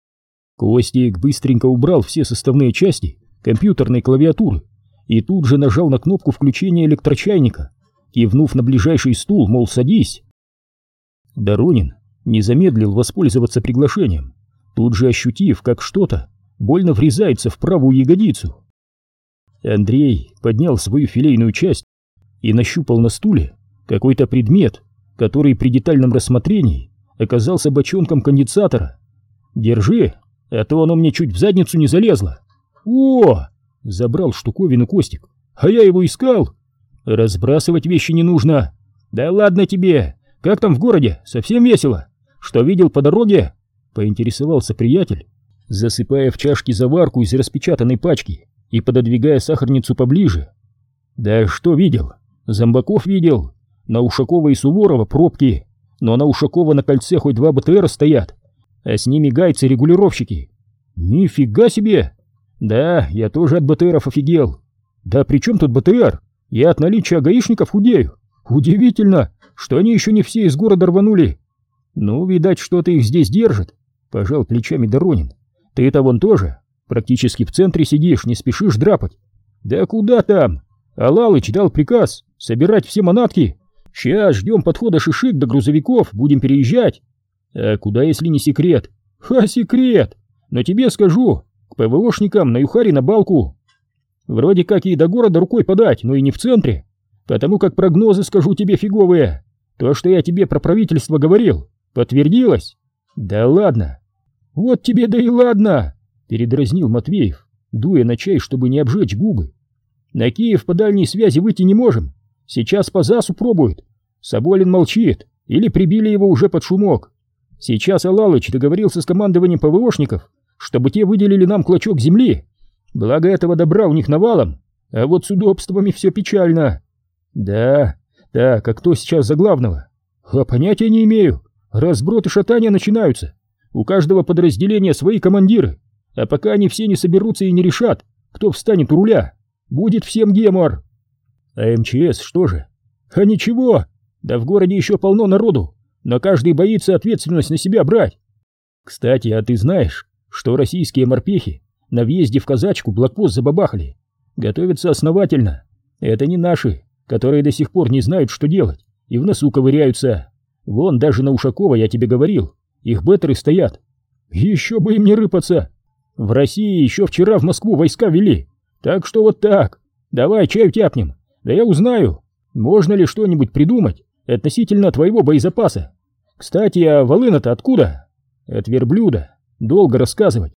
Костик быстренько убрал все составные части компьютерной клавиатуры и тут же нажал на кнопку включения электрочайника, кивнув на ближайший стул, мол, садись. Доронин не замедлил воспользоваться приглашением, тут же ощутив, как что-то больно врезается в правую ягодицу. Андрей поднял свою филейную часть и нащупал на стуле какой-то предмет, который при детальном рассмотрении оказался бочонком конденсатора. «Держи, а то оно мне чуть в задницу не залезло». «О!» — забрал штуковину Костик. «А я его искал». «Разбрасывать вещи не нужно». «Да ладно тебе! Как там в городе? Совсем весело? Что видел по дороге?» — поинтересовался приятель, засыпая в чашки заварку из распечатанной пачки и пододвигая сахарницу поближе. «Да что видел? Зомбаков видел. На Ушакова и Суворова пробки, но на Ушакова на кольце хоть два БТРа стоят, а с ними гайцы-регулировщики». «Нифига себе!» «Да, я тоже от БТРов офигел». «Да при чем тут БТР? Я от наличия гаишников худею. Удивительно, что они еще не все из города рванули». «Ну, видать, что-то их здесь держит», — пожал плечами Доронин. «Ты-то вон тоже практически в центре сидишь, не спешишь драпать». «Да куда там? Алалыч дал приказ собирать все манатки. Сейчас ждем подхода шишик до грузовиков, будем переезжать». «А куда, если не секрет?» «Ха, секрет! Но тебе скажу, к ПВОшникам на Юхаре на балку. Вроде как и до города рукой подать, но и не в центре, потому как прогнозы, скажу тебе, фиговые. То, что я тебе про правительство говорил, подтвердилось?» «Да ладно». «Вот тебе да и ладно», — передразнил Матвеев, дуя на чай, чтобы не обжечь губы. «На Киев по дальней связи выйти не можем. Сейчас по ЗАСу пробуют. Соболин молчит, или прибили его уже под шумок. Сейчас Алалыч договорился с командованием ПВОшников, чтобы те выделили нам клочок земли. Благо этого добра у них навалом, а вот с удобствами все печально». «Да, так, а кто сейчас за главного?» «А понятия не имею. Разброд и шатания начинаются. У каждого подразделения свои командиры, а пока они все не соберутся и не решат, кто встанет у руля, будет всем гемор». «А МЧС что же?» «А ничего, да в городе еще полно народу, но каждый боится ответственность на себя брать. Кстати, а ты знаешь, что российские морпехи на въезде в Казачку блокпост забабахали? Готовятся основательно. Это не наши, которые до сих пор не знают, что делать, и в носу ковыряются. Вон даже на Ушакова, я тебе говорил, их беттеры стоят. Еще бы им не рыпаться. В России еще вчера в Москву войска вели. Так что вот так. Давай чаю тяпнем. Да я узнаю, можно ли что-нибудь придумать относительно твоего боезапаса. Кстати, а волына-то откуда? От верблюда. Долго рассказывать.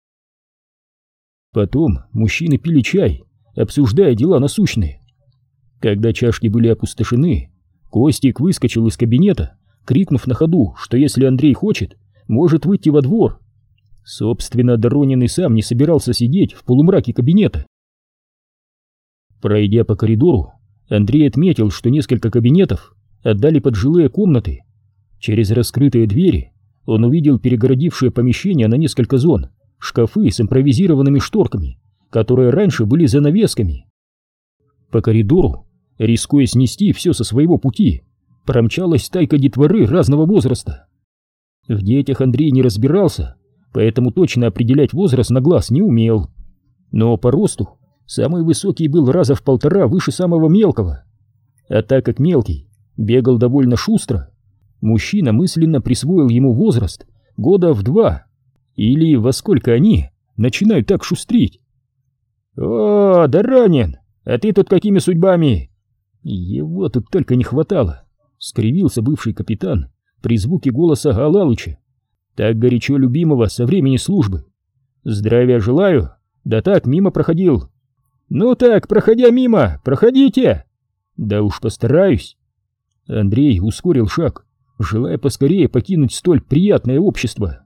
Потом мужчины пили чай, обсуждая дела насущные. Когда чашки были опустошены, Костик выскочил из кабинета, крикнув на ходу, что если Андрей хочет, может выйти во двор. Собственно, Доронин и сам не собирался сидеть в полумраке кабинета. Пройдя по коридору, Андрей отметил, что несколько кабинетов отдали под жилые комнаты. Через раскрытые двери он увидел перегородившие помещения на несколько зон шкафы с импровизированными шторками, которые раньше были занавесками. По коридору, рискуя снести все со своего пути, промчалась стайка детворы разного возраста. В детях Андрей не разбирался, поэтому точно определять возраст на глаз не умел. Но по росту самый высокий был раза в полтора выше самого мелкого. А так как мелкий бегал довольно шустро, мужчина мысленно присвоил ему возраст года в два, или во сколько они начинают так шустрить. «О, Доронин, а ты тут какими судьбами?» Его тут только не хватало, скривился бывший капитан при звуке голоса Галалыча, так горячо любимого со времени службы. «Здравия желаю, да так мимо проходил». «Ну так, проходя мимо, проходите!» «Да уж постараюсь». Андрей ускорил шаг, желая поскорее покинуть столь приятное общество.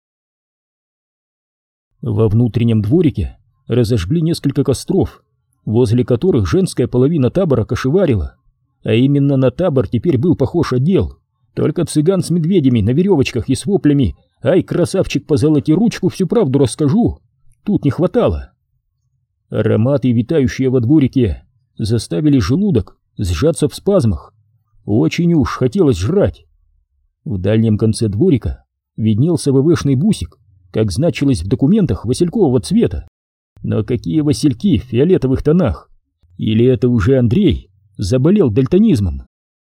Во внутреннем дворике разожгли несколько костров, возле которых женская половина табора кошеварила. А именно на табор теперь был похож отдел, только цыган с медведями на веревочках и с воплями «Ай, красавчик, позолоти ручку, всю правду расскажу!» тут не хватало. Ароматы, витающие во дворике, заставили желудок сжаться в спазмах. Очень уж хотелось жрать. В дальнем конце дворика виднелся ВВшный бусик, как значилось в документах, василькового цвета. Но какие васильки в фиолетовых тонах? Или это уже Андрей заболел дальтонизмом?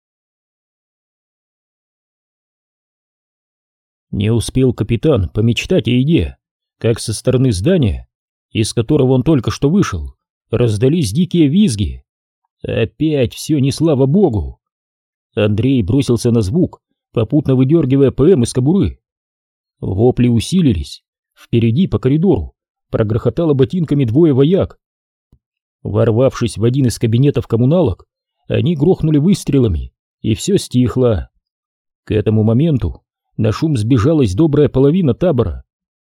Не успел капитан помечтать о еде, как со стороны здания, из которого он только что вышел, раздались дикие визги. Опять все не слава богу. Андрей бросился на звук, попутно выдергивая ПМ из кобуры. Вопли усилились. Впереди по коридору прогрохотало ботинками двое вояк. Ворвавшись в один из кабинетов коммуналок, они грохнули выстрелами, и все стихло. К этому моменту на шум сбежалась добрая половина табора.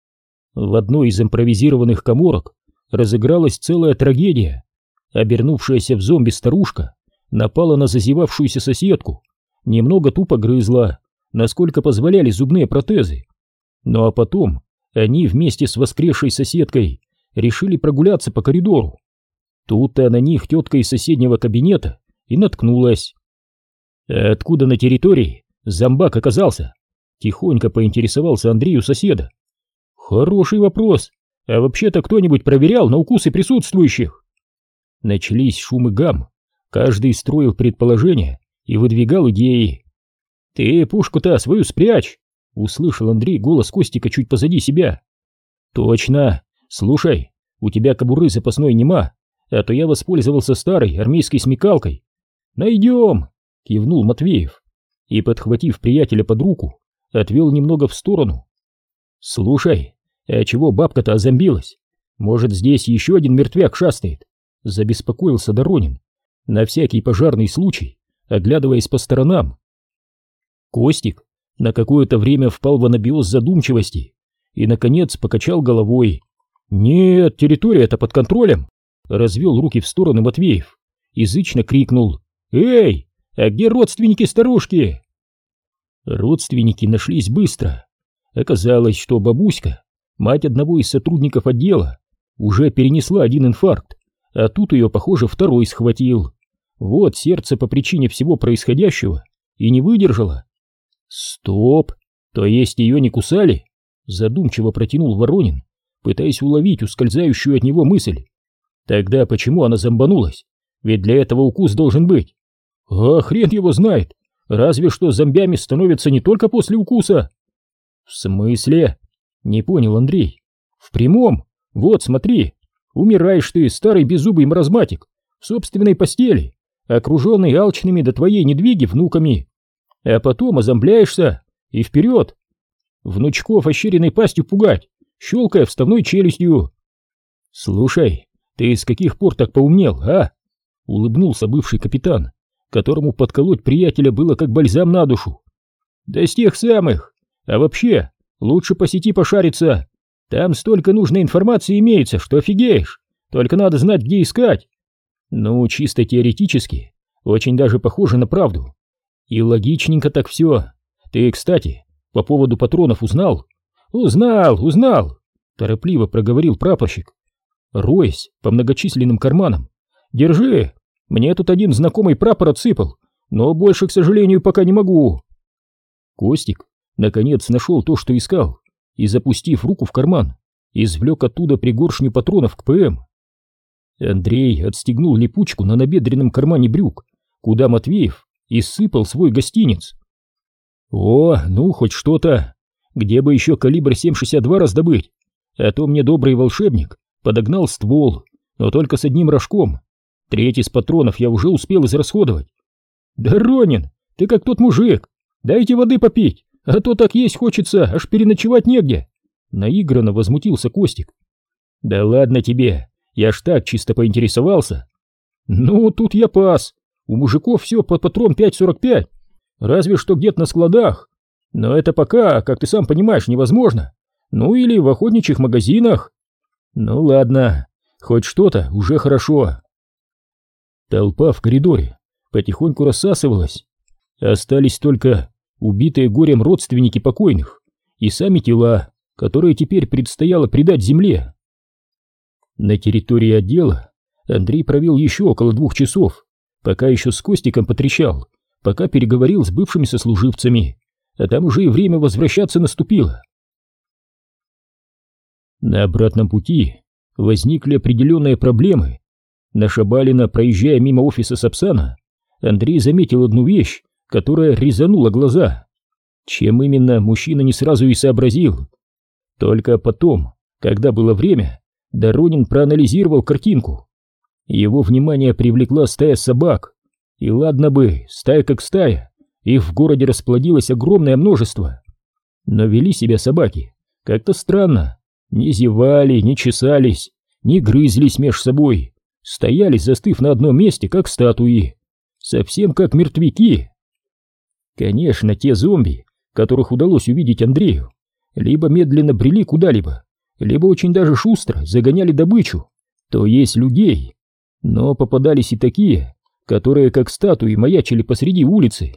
В одной из импровизированных каморок разыгралась целая трагедия. Обернувшаяся в зомби старушка напала на зазевавшуюся соседку, немного тупо грызла, насколько позволяли зубные протезы. Ну а потом они вместе с воскресшей соседкой решили прогуляться по коридору. Тут-то на них тетка из соседнего кабинета и наткнулась. «А откуда на территории зомбак оказался?» — тихонько поинтересовался Андрей у соседа. «Хороший вопрос. А вообще-то кто-нибудь проверял на укусы присутствующих?» Начались шум и гам. Каждый строил предположения и выдвигал идеи. «Ты пушку-то свою спрячь!» — услышал Андрей голос Костика чуть позади себя. «Точно! Слушай, у тебя кобуры запасной нема, а то я воспользовался старой армейской смекалкой». «Найдем!» — кивнул Матвеев и, подхватив приятеля под руку, отвел немного в сторону. «Слушай, а чего бабка-то озомбилась? Может, здесь еще один мертвяк шастает?» — забеспокоился Доронин, на всякий пожарный случай, оглядываясь по сторонам. Костик на какое-то время впал в анабиоз задумчивости и, наконец, покачал головой. «Нет, территория-то под контролем!» — развел руки в стороны Матвеев, язычно крикнул: «Эй, а где родственники старушки?» Родственники нашлись быстро. Оказалось, что бабуська, мать одного из сотрудников отдела, уже перенесла один инфаркт, а тут ее, похоже, второй схватил. Вот сердце по причине всего происходящего и не выдержало. «Стоп! То есть ее не кусали?» — задумчиво протянул Воронин, пытаясь уловить ускользающую от него мысль. «Тогда почему она зомбанулась? Ведь для этого укус должен быть». «А хрен его знает! Разве что зомбями становятся не только после укуса». В смысле? Не понял Андрей. В прямом. Вот, смотри. Умираешь ты, старый беззубый маразматик, в собственной постели, окруженный алчными до твоей недвиги внуками. А потом озомбляешься и вперед. Внучков ощеренной пастью пугать, щелкая вставной челюстью. Слушай, ты с каких пор так поумнел, а? Улыбнулся бывший капитан, которому подколоть приятеля было как бальзам на душу. Да с тех самых. А вообще, лучше по сети пошариться. Там столько нужной информации имеется, что офигеешь. Только надо знать, где искать. Ну, чисто теоретически, очень даже похоже на правду. И логичненько так все. Ты, кстати, по поводу патронов узнал? Узнал, узнал, торопливо проговорил прапорщик, роясь по многочисленным карманам. Держи, мне тут один знакомый прапор отсыпал, но больше, к сожалению, пока не могу. Костик, наконец, нашел то, что искал, и, запустив руку в карман, извлек оттуда пригоршню патронов к ПМ. Андрей отстегнул липучку на набедренном кармане брюк, куда Матвеев и сыпал свой гостиниц. О, ну хоть что-то. Где бы еще калибр семь шестьдесят два раздобыть? А то мне добрый волшебник подогнал ствол, но только с одним рожком. Треть из патронов я уже успел израсходовать. Да, Ронин, ты как тот мужик. Дайте воды попить, а то так есть хочется, аж переночевать негде. Наигранно возмутился Костик. Да ладно тебе, я ж так чисто поинтересовался. Ну, тут я пас. У мужиков все под патрон пять сорок пять. Разве что где-то на складах. Но это пока, как ты сам понимаешь, невозможно. Ну или в охотничьих магазинах. Ну ладно, хоть что-то уже хорошо. Толпа в коридоре потихоньку рассасывалась. Остались только убитые горем родственники покойных и сами тела, которые теперь предстояло предать земле. На территории отдела Андрей провел еще около двух часов, пока еще с Костиком потрещал, пока переговорил с бывшими сослуживцами, а там уже и время возвращаться наступило. На обратном пути возникли определенные проблемы. На Шабалина, проезжая мимо офиса Сапсана, Андрей заметил одну вещь, которая резанула глаза. Чем именно, мужчина не сразу и сообразил. Только потом, когда было время, Доронин проанализировал картинку. Его внимание привлекла стая собак. И ладно бы, стая как стая, их в городе расплодилось огромное множество. Но вели себя собаки как-то странно. Не зевали, не чесались, не грызлись меж собой. Стояли, застыв на одном месте, как статуи. Совсем как мертвяки. Конечно, те зомби, которых удалось увидеть Андрею, либо медленно брели куда-либо, либо очень даже шустро загоняли добычу, то есть людей. Но попадались и такие, которые как статуи маячили посреди улицы.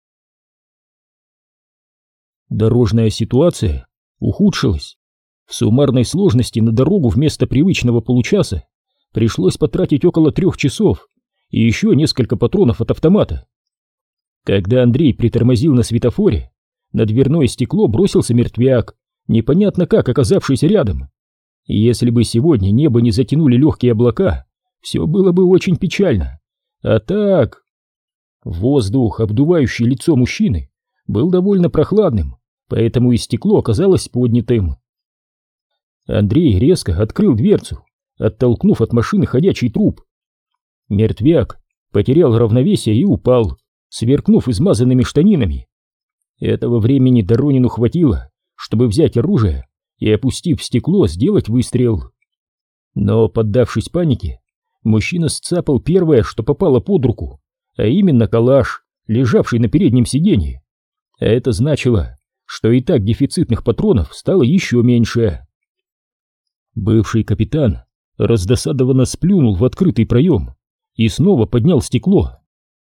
Дорожная ситуация ухудшилась. В суммарной сложности на дорогу вместо привычного получаса пришлось потратить около трех часов и еще несколько патронов от автомата. Когда Андрей притормозил на светофоре, на дверное стекло бросился мертвяк, непонятно как оказавшийся рядом. И если бы сегодня небо не затянули легкие облака, все было бы очень печально. А так... Воздух, обдувающий лицо мужчины, был довольно прохладным, поэтому и стекло оказалось поднятым. Андрей резко открыл дверцу, оттолкнув от машины ходячий труп. Мертвяк потерял равновесие и упал, сверкнув измазанными штанинами. Этого времени Доронину хватило, чтобы взять оружие и, опустив стекло, сделать выстрел. Но, поддавшись панике, мужчина сцапал первое, что попало под руку, а именно калаш, лежавший на переднем сиденье. А это значило, что и так дефицитных патронов стало еще меньше. Бывший капитан раздосадованно сплюнул в открытый проем и снова поднял стекло.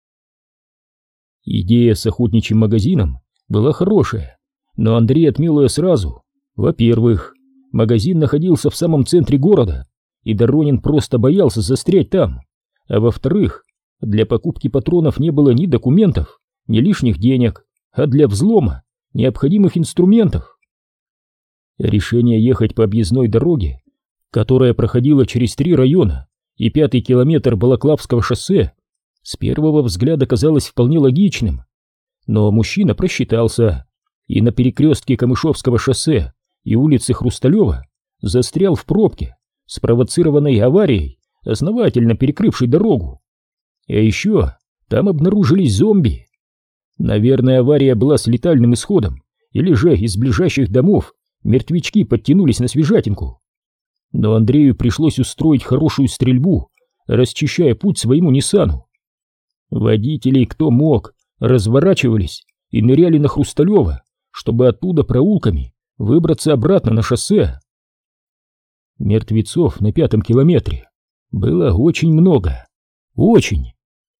Идея с охотничьим магазином была хорошая, но Андрей отмел ее сразу. Во-первых, магазин находился в самом центре города, и Доронин просто боялся застрять там. А во-вторых, для покупки патронов не было ни документов, ни лишних денег, а для взлома необходимых инструментов. Решение ехать по объездной дороге, которая проходила через три района и пятый километр Балаклавского шоссе, с первого взгляда казалось вполне логичным. Но мужчина просчитался и на перекрестке Камышовского шоссе и улицы Хрусталева застрял в пробке, спровоцированной аварией, основательно перекрывшей дорогу. А еще там обнаружились зомби. Наверное, авария была с летальным исходом, или же из ближайших домов мертвячки подтянулись на свежатинку. Но Андрею пришлось устроить хорошую стрельбу, расчищая путь своему Ниссану. Водители, кто мог, разворачивались и ныряли на Хрусталева, чтобы оттуда проулками выбраться обратно на шоссе. Мертвецов на пятом километре было очень много. Очень.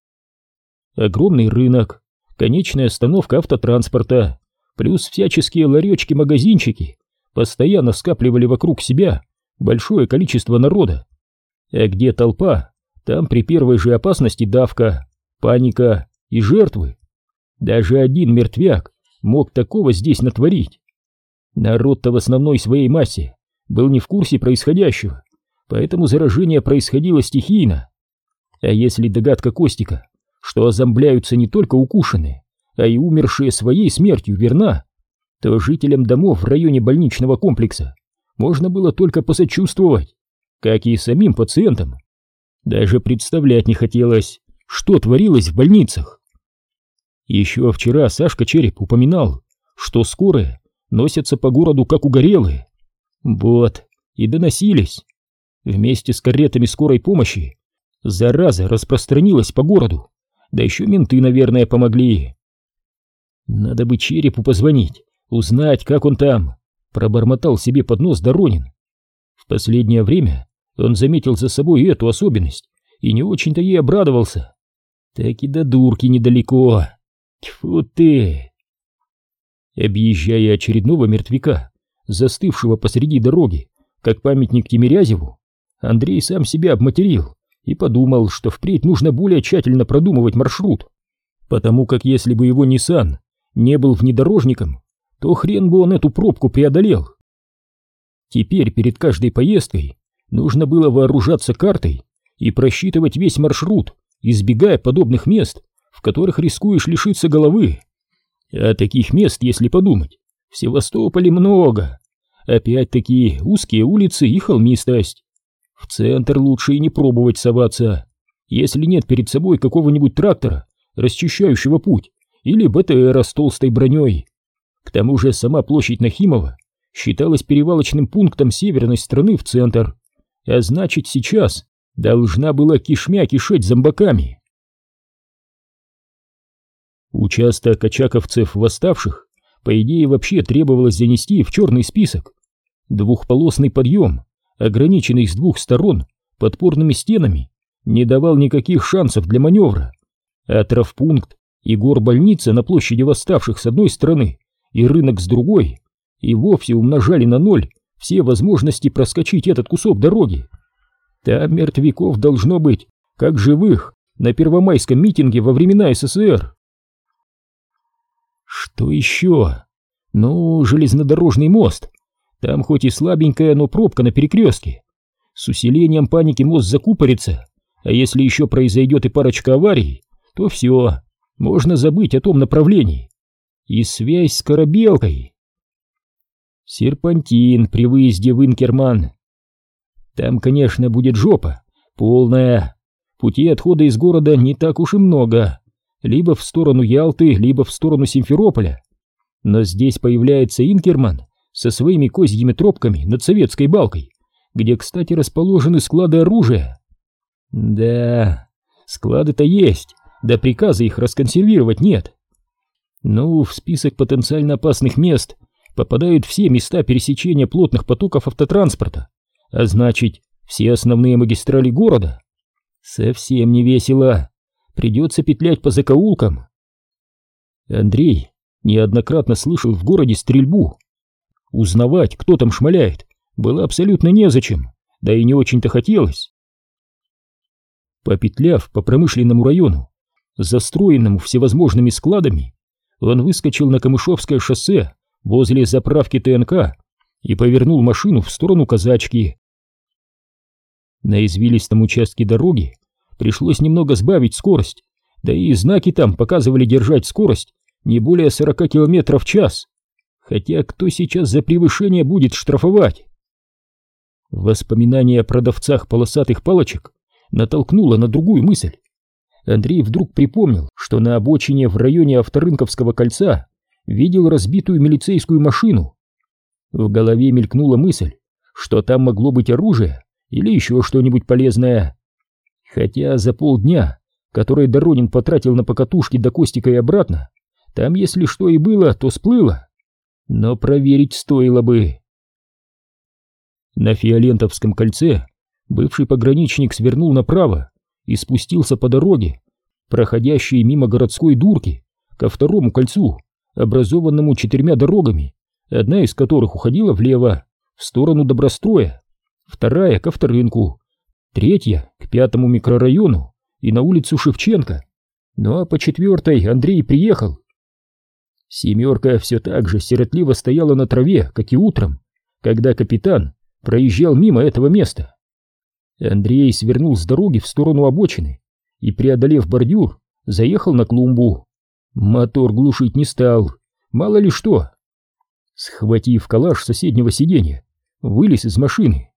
Огромный рынок, конечная остановка автотранспорта, плюс всяческие ларечки-магазинчики постоянно скапливали вокруг себя большое количество народа. А где толпа, там при первой же опасности давка, паника и жертвы. Даже один мертвяк мог такого здесь натворить. Народ-то в основной своей массе был не в курсе происходящего, поэтому заражение происходило стихийно. А если догадка Костика, что озомбляются не только укушенные, а и умершие своей смертью, верна, то жителям домов в районе больничного комплекса можно было только посочувствовать, как и самим пациентам. Даже представлять не хотелось, что творилось в больницах. Еще вчера Сашка Череп упоминал, что скорые носятся по городу как угорелые. Вот, и доносились. Вместе с каретами скорой помощи зараза распространилась по городу, да еще менты, наверное, помогли. Надо бы Черепу позвонить, узнать, как он там, пробормотал себе под нос Доронин. В последнее время он заметил за собой эту особенность и не очень-то ей обрадовался. Так и до дурки недалеко. Тьфу ты! Объезжая очередного мертвяка, застывшего посреди дороги, как памятник Тимирязеву, Андрей сам себя обматерил и подумал, что впредь нужно более тщательно продумывать маршрут, потому как если бы его Ниссан не был внедорожником, то хрен бы он эту пробку преодолел. Теперь перед каждой поездкой нужно было вооружаться картой и просчитывать весь маршрут, избегая подобных мест, в которых рискуешь лишиться головы. А таких мест, если подумать, в Севастополе много. Опять-таки узкие улицы и холмистость. В центр лучше и не пробовать соваться, если нет перед собой какого-нибудь трактора, расчищающего путь, или БТРа с толстой броней. К тому же сама площадь Нахимова считалась перевалочным пунктом северной страны в центр, а значит сейчас должна была кишмя кишеть зомбаками. Участок очаковцев-восставших, по идее, вообще требовалось занести в черный список. Двухполосный подъем, ограниченный с двух сторон подпорными стенами, не давал никаких шансов для маневра, а травпункт и горбольница на площади восставших с одной стороны и рынок с другой и вовсе умножали на ноль все возможности проскочить этот кусок дороги. Там мертвяков должно быть, как живых, на первомайском митинге во времена СССР. Что еще? Ну, железнодорожный мост. Там хоть и слабенькая, но пробка на перекрестке. С усилением паники мост закупорится, а если еще произойдет и парочка аварий, то все, можно забыть о том направлении. И связь с Корабелкой. Серпантин при выезде в Инкерман. Там, конечно, будет жопа, полная. Путей отхода из города не так уж и много. Либо в сторону Ялты, либо в сторону Симферополя. Но здесь появляется Инкерман со своими козьими тропками над Советской Балкой, где, кстати, расположены склады оружия. Да, склады-то есть, да приказа их расконсервировать нет. Ну, в список потенциально опасных мест попадают все места пересечения плотных потоков автотранспорта, а значит, все основные магистрали города. Совсем не весело. Придется петлять по закоулкам. Андрей неоднократно слышал в городе стрельбу. Узнавать, кто там шмаляет, было абсолютно незачем, да и не очень-то хотелось. Попетляв по промышленному району, застроенному всевозможными складами, он выскочил на Камышовское шоссе возле заправки ТНК и повернул машину в сторону Казачки. На извилистом участке дороги пришлось немного сбавить скорость, да и знаки там показывали держать скорость не более сорока километров в час. Хотя кто сейчас за превышение будет штрафовать? Воспоминание о продавцах полосатых палочек натолкнуло на другую мысль. Андрей вдруг припомнил, что на обочине в районе Авторынковского кольца видел разбитую милицейскую машину. В голове мелькнула мысль, что там могло быть оружие или еще что-нибудь полезное. Хотя за полдня, который Доронин потратил на покатушки до Костика и обратно, там если что и было, то сплыло. Но проверить стоило бы. На Фиолентовском кольце бывший пограничник свернул направо и спустился по дороге, проходящей мимо городской дурки, ко второму кольцу, образованному четырьмя дорогами, одна из которых уходила влево, в сторону Добростроя, вторая — ко Вторынку, третья — к пятому микрорайону и на улицу Шевченко. Ну а по четвертой Андрей приехал. Семерка все так же сиротливо стояла на траве, как и утром, когда капитан проезжал мимо этого места. Андрей свернул с дороги в сторону обочины и, преодолев бордюр, заехал на клумбу. Мотор глушить не стал, мало ли что. Схватив калаш с соседнего сиденья, вылез из машины.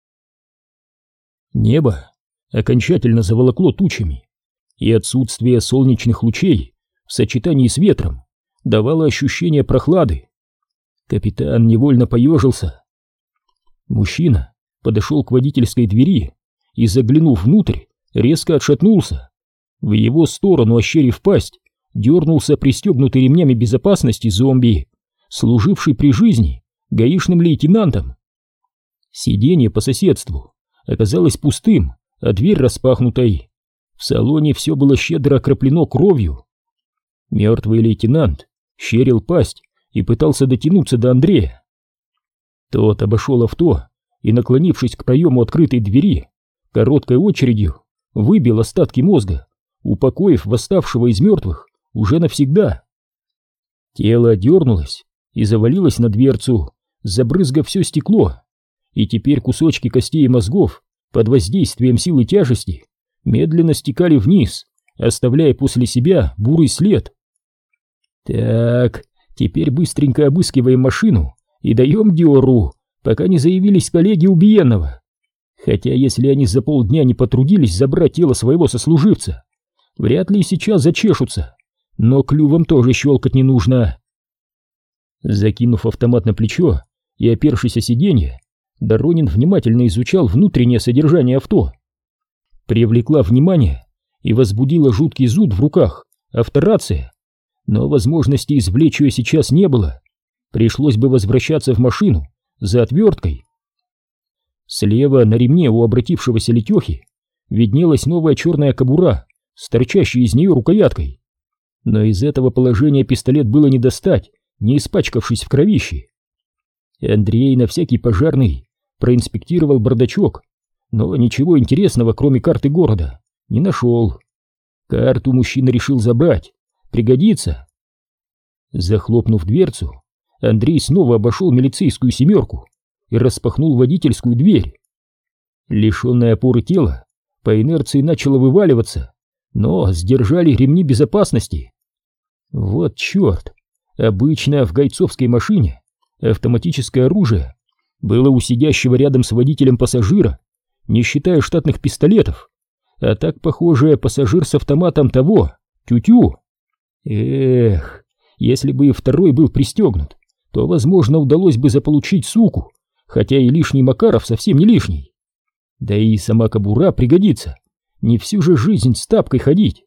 Небо окончательно заволокло тучами, и отсутствие солнечных лучей в сочетании с ветром давало ощущение прохлады. Капитан невольно поежился. Мужчина подошел к водительской двери и, заглянув внутрь, резко отшатнулся. В его сторону, ощерив пасть, дернулся пристегнутый ремнями безопасности зомби, служивший при жизни гаишным лейтенантом. Сиденье по соседству оказалось пустым, а дверь распахнутой. В салоне все было щедро окроплено кровью. Мертвый лейтенант щерил пасть и пытался дотянуться до Андрея. Тот обошел авто и, наклонившись к проему открытой двери, короткой очередью выбил остатки мозга, упокоив восставшего из мертвых уже навсегда. Тело дернулось и завалилось на дверцу, забрызгав все стекло, и теперь кусочки костей и мозгов под воздействием силы тяжести медленно стекали вниз, оставляя после себя бурый след. Так, теперь быстренько обыскиваем машину и даем дёру, пока не заявились коллеги убиенного. Хотя если они за полдня не потрудились забрать тело своего сослуживца, вряд ли сейчас зачешутся, но клювом тоже щелкать не нужно. Закинув автомат на плечо и опершись о сиденье, Доронин внимательно изучал внутреннее содержание авто. Привлекла внимание и возбудила жуткий зуд в руках авторация, но возможности извлечь ее сейчас не было. Пришлось бы возвращаться в машину за отверткой. Слева на ремне у обратившегося Летехи виднелась новая черная кобура с торчащей из нее рукояткой. Но из этого положения пистолет было не достать, не испачкавшись в кровище. Андрей на всякий пожарный проинспектировал бардачок, но ничего интересного, кроме карты города, не нашел. Карту мужчина решил забрать, пригодится. Захлопнув дверцу, Андрей снова обошел милицейскую семерку и распахнул водительскую дверь. Лишенное опоры тело по инерции начало вываливаться, но сдержали ремни безопасности. Вот черт! Обычно в гайцовской машине автоматическое оружие было у сидящего рядом с водителем пассажира, не считая штатных пистолетов, а так, похоже, пассажир с автоматом того, тю-тю. Эх, если бы и второй был пристегнут, то, возможно, удалось бы заполучить суку, хотя и лишний Макаров совсем не лишний. Да и сама кобура пригодится, не всю же жизнь с тапкой ходить.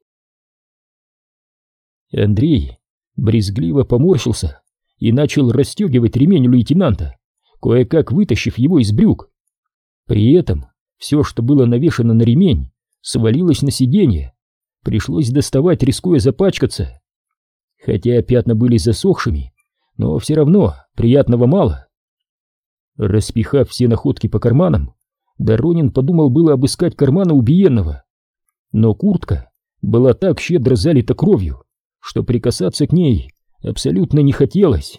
Андрей брезгливо поморщился и начал расстегивать ремень у лейтенанта, кое-как вытащив его из брюк. При этом все, что было навешано на ремень, свалилось на сиденье. Пришлось доставать, рискуя запачкаться. Хотя пятна были засохшими, но все равно приятного мало. Распихав все находки по карманам, Доронин подумал было обыскать карманы убиенного, но куртка была так щедро залита кровью, что прикасаться к ней абсолютно не хотелось.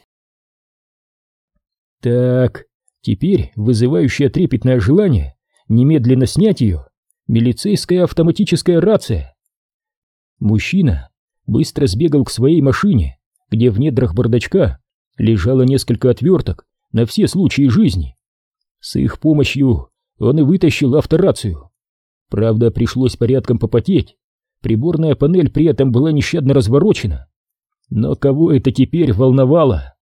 Так, теперь вызывающее трепетное желание немедленно снять ее милицейская автоматическая рация. Мужчина быстро сбегал к своей машине, где в недрах бардачка лежало несколько отверток на все случаи жизни. С их помощью он и вытащил авторацию. Правда, пришлось порядком попотеть, приборная панель при этом была нещадно разворочена. Но кого это теперь волновало?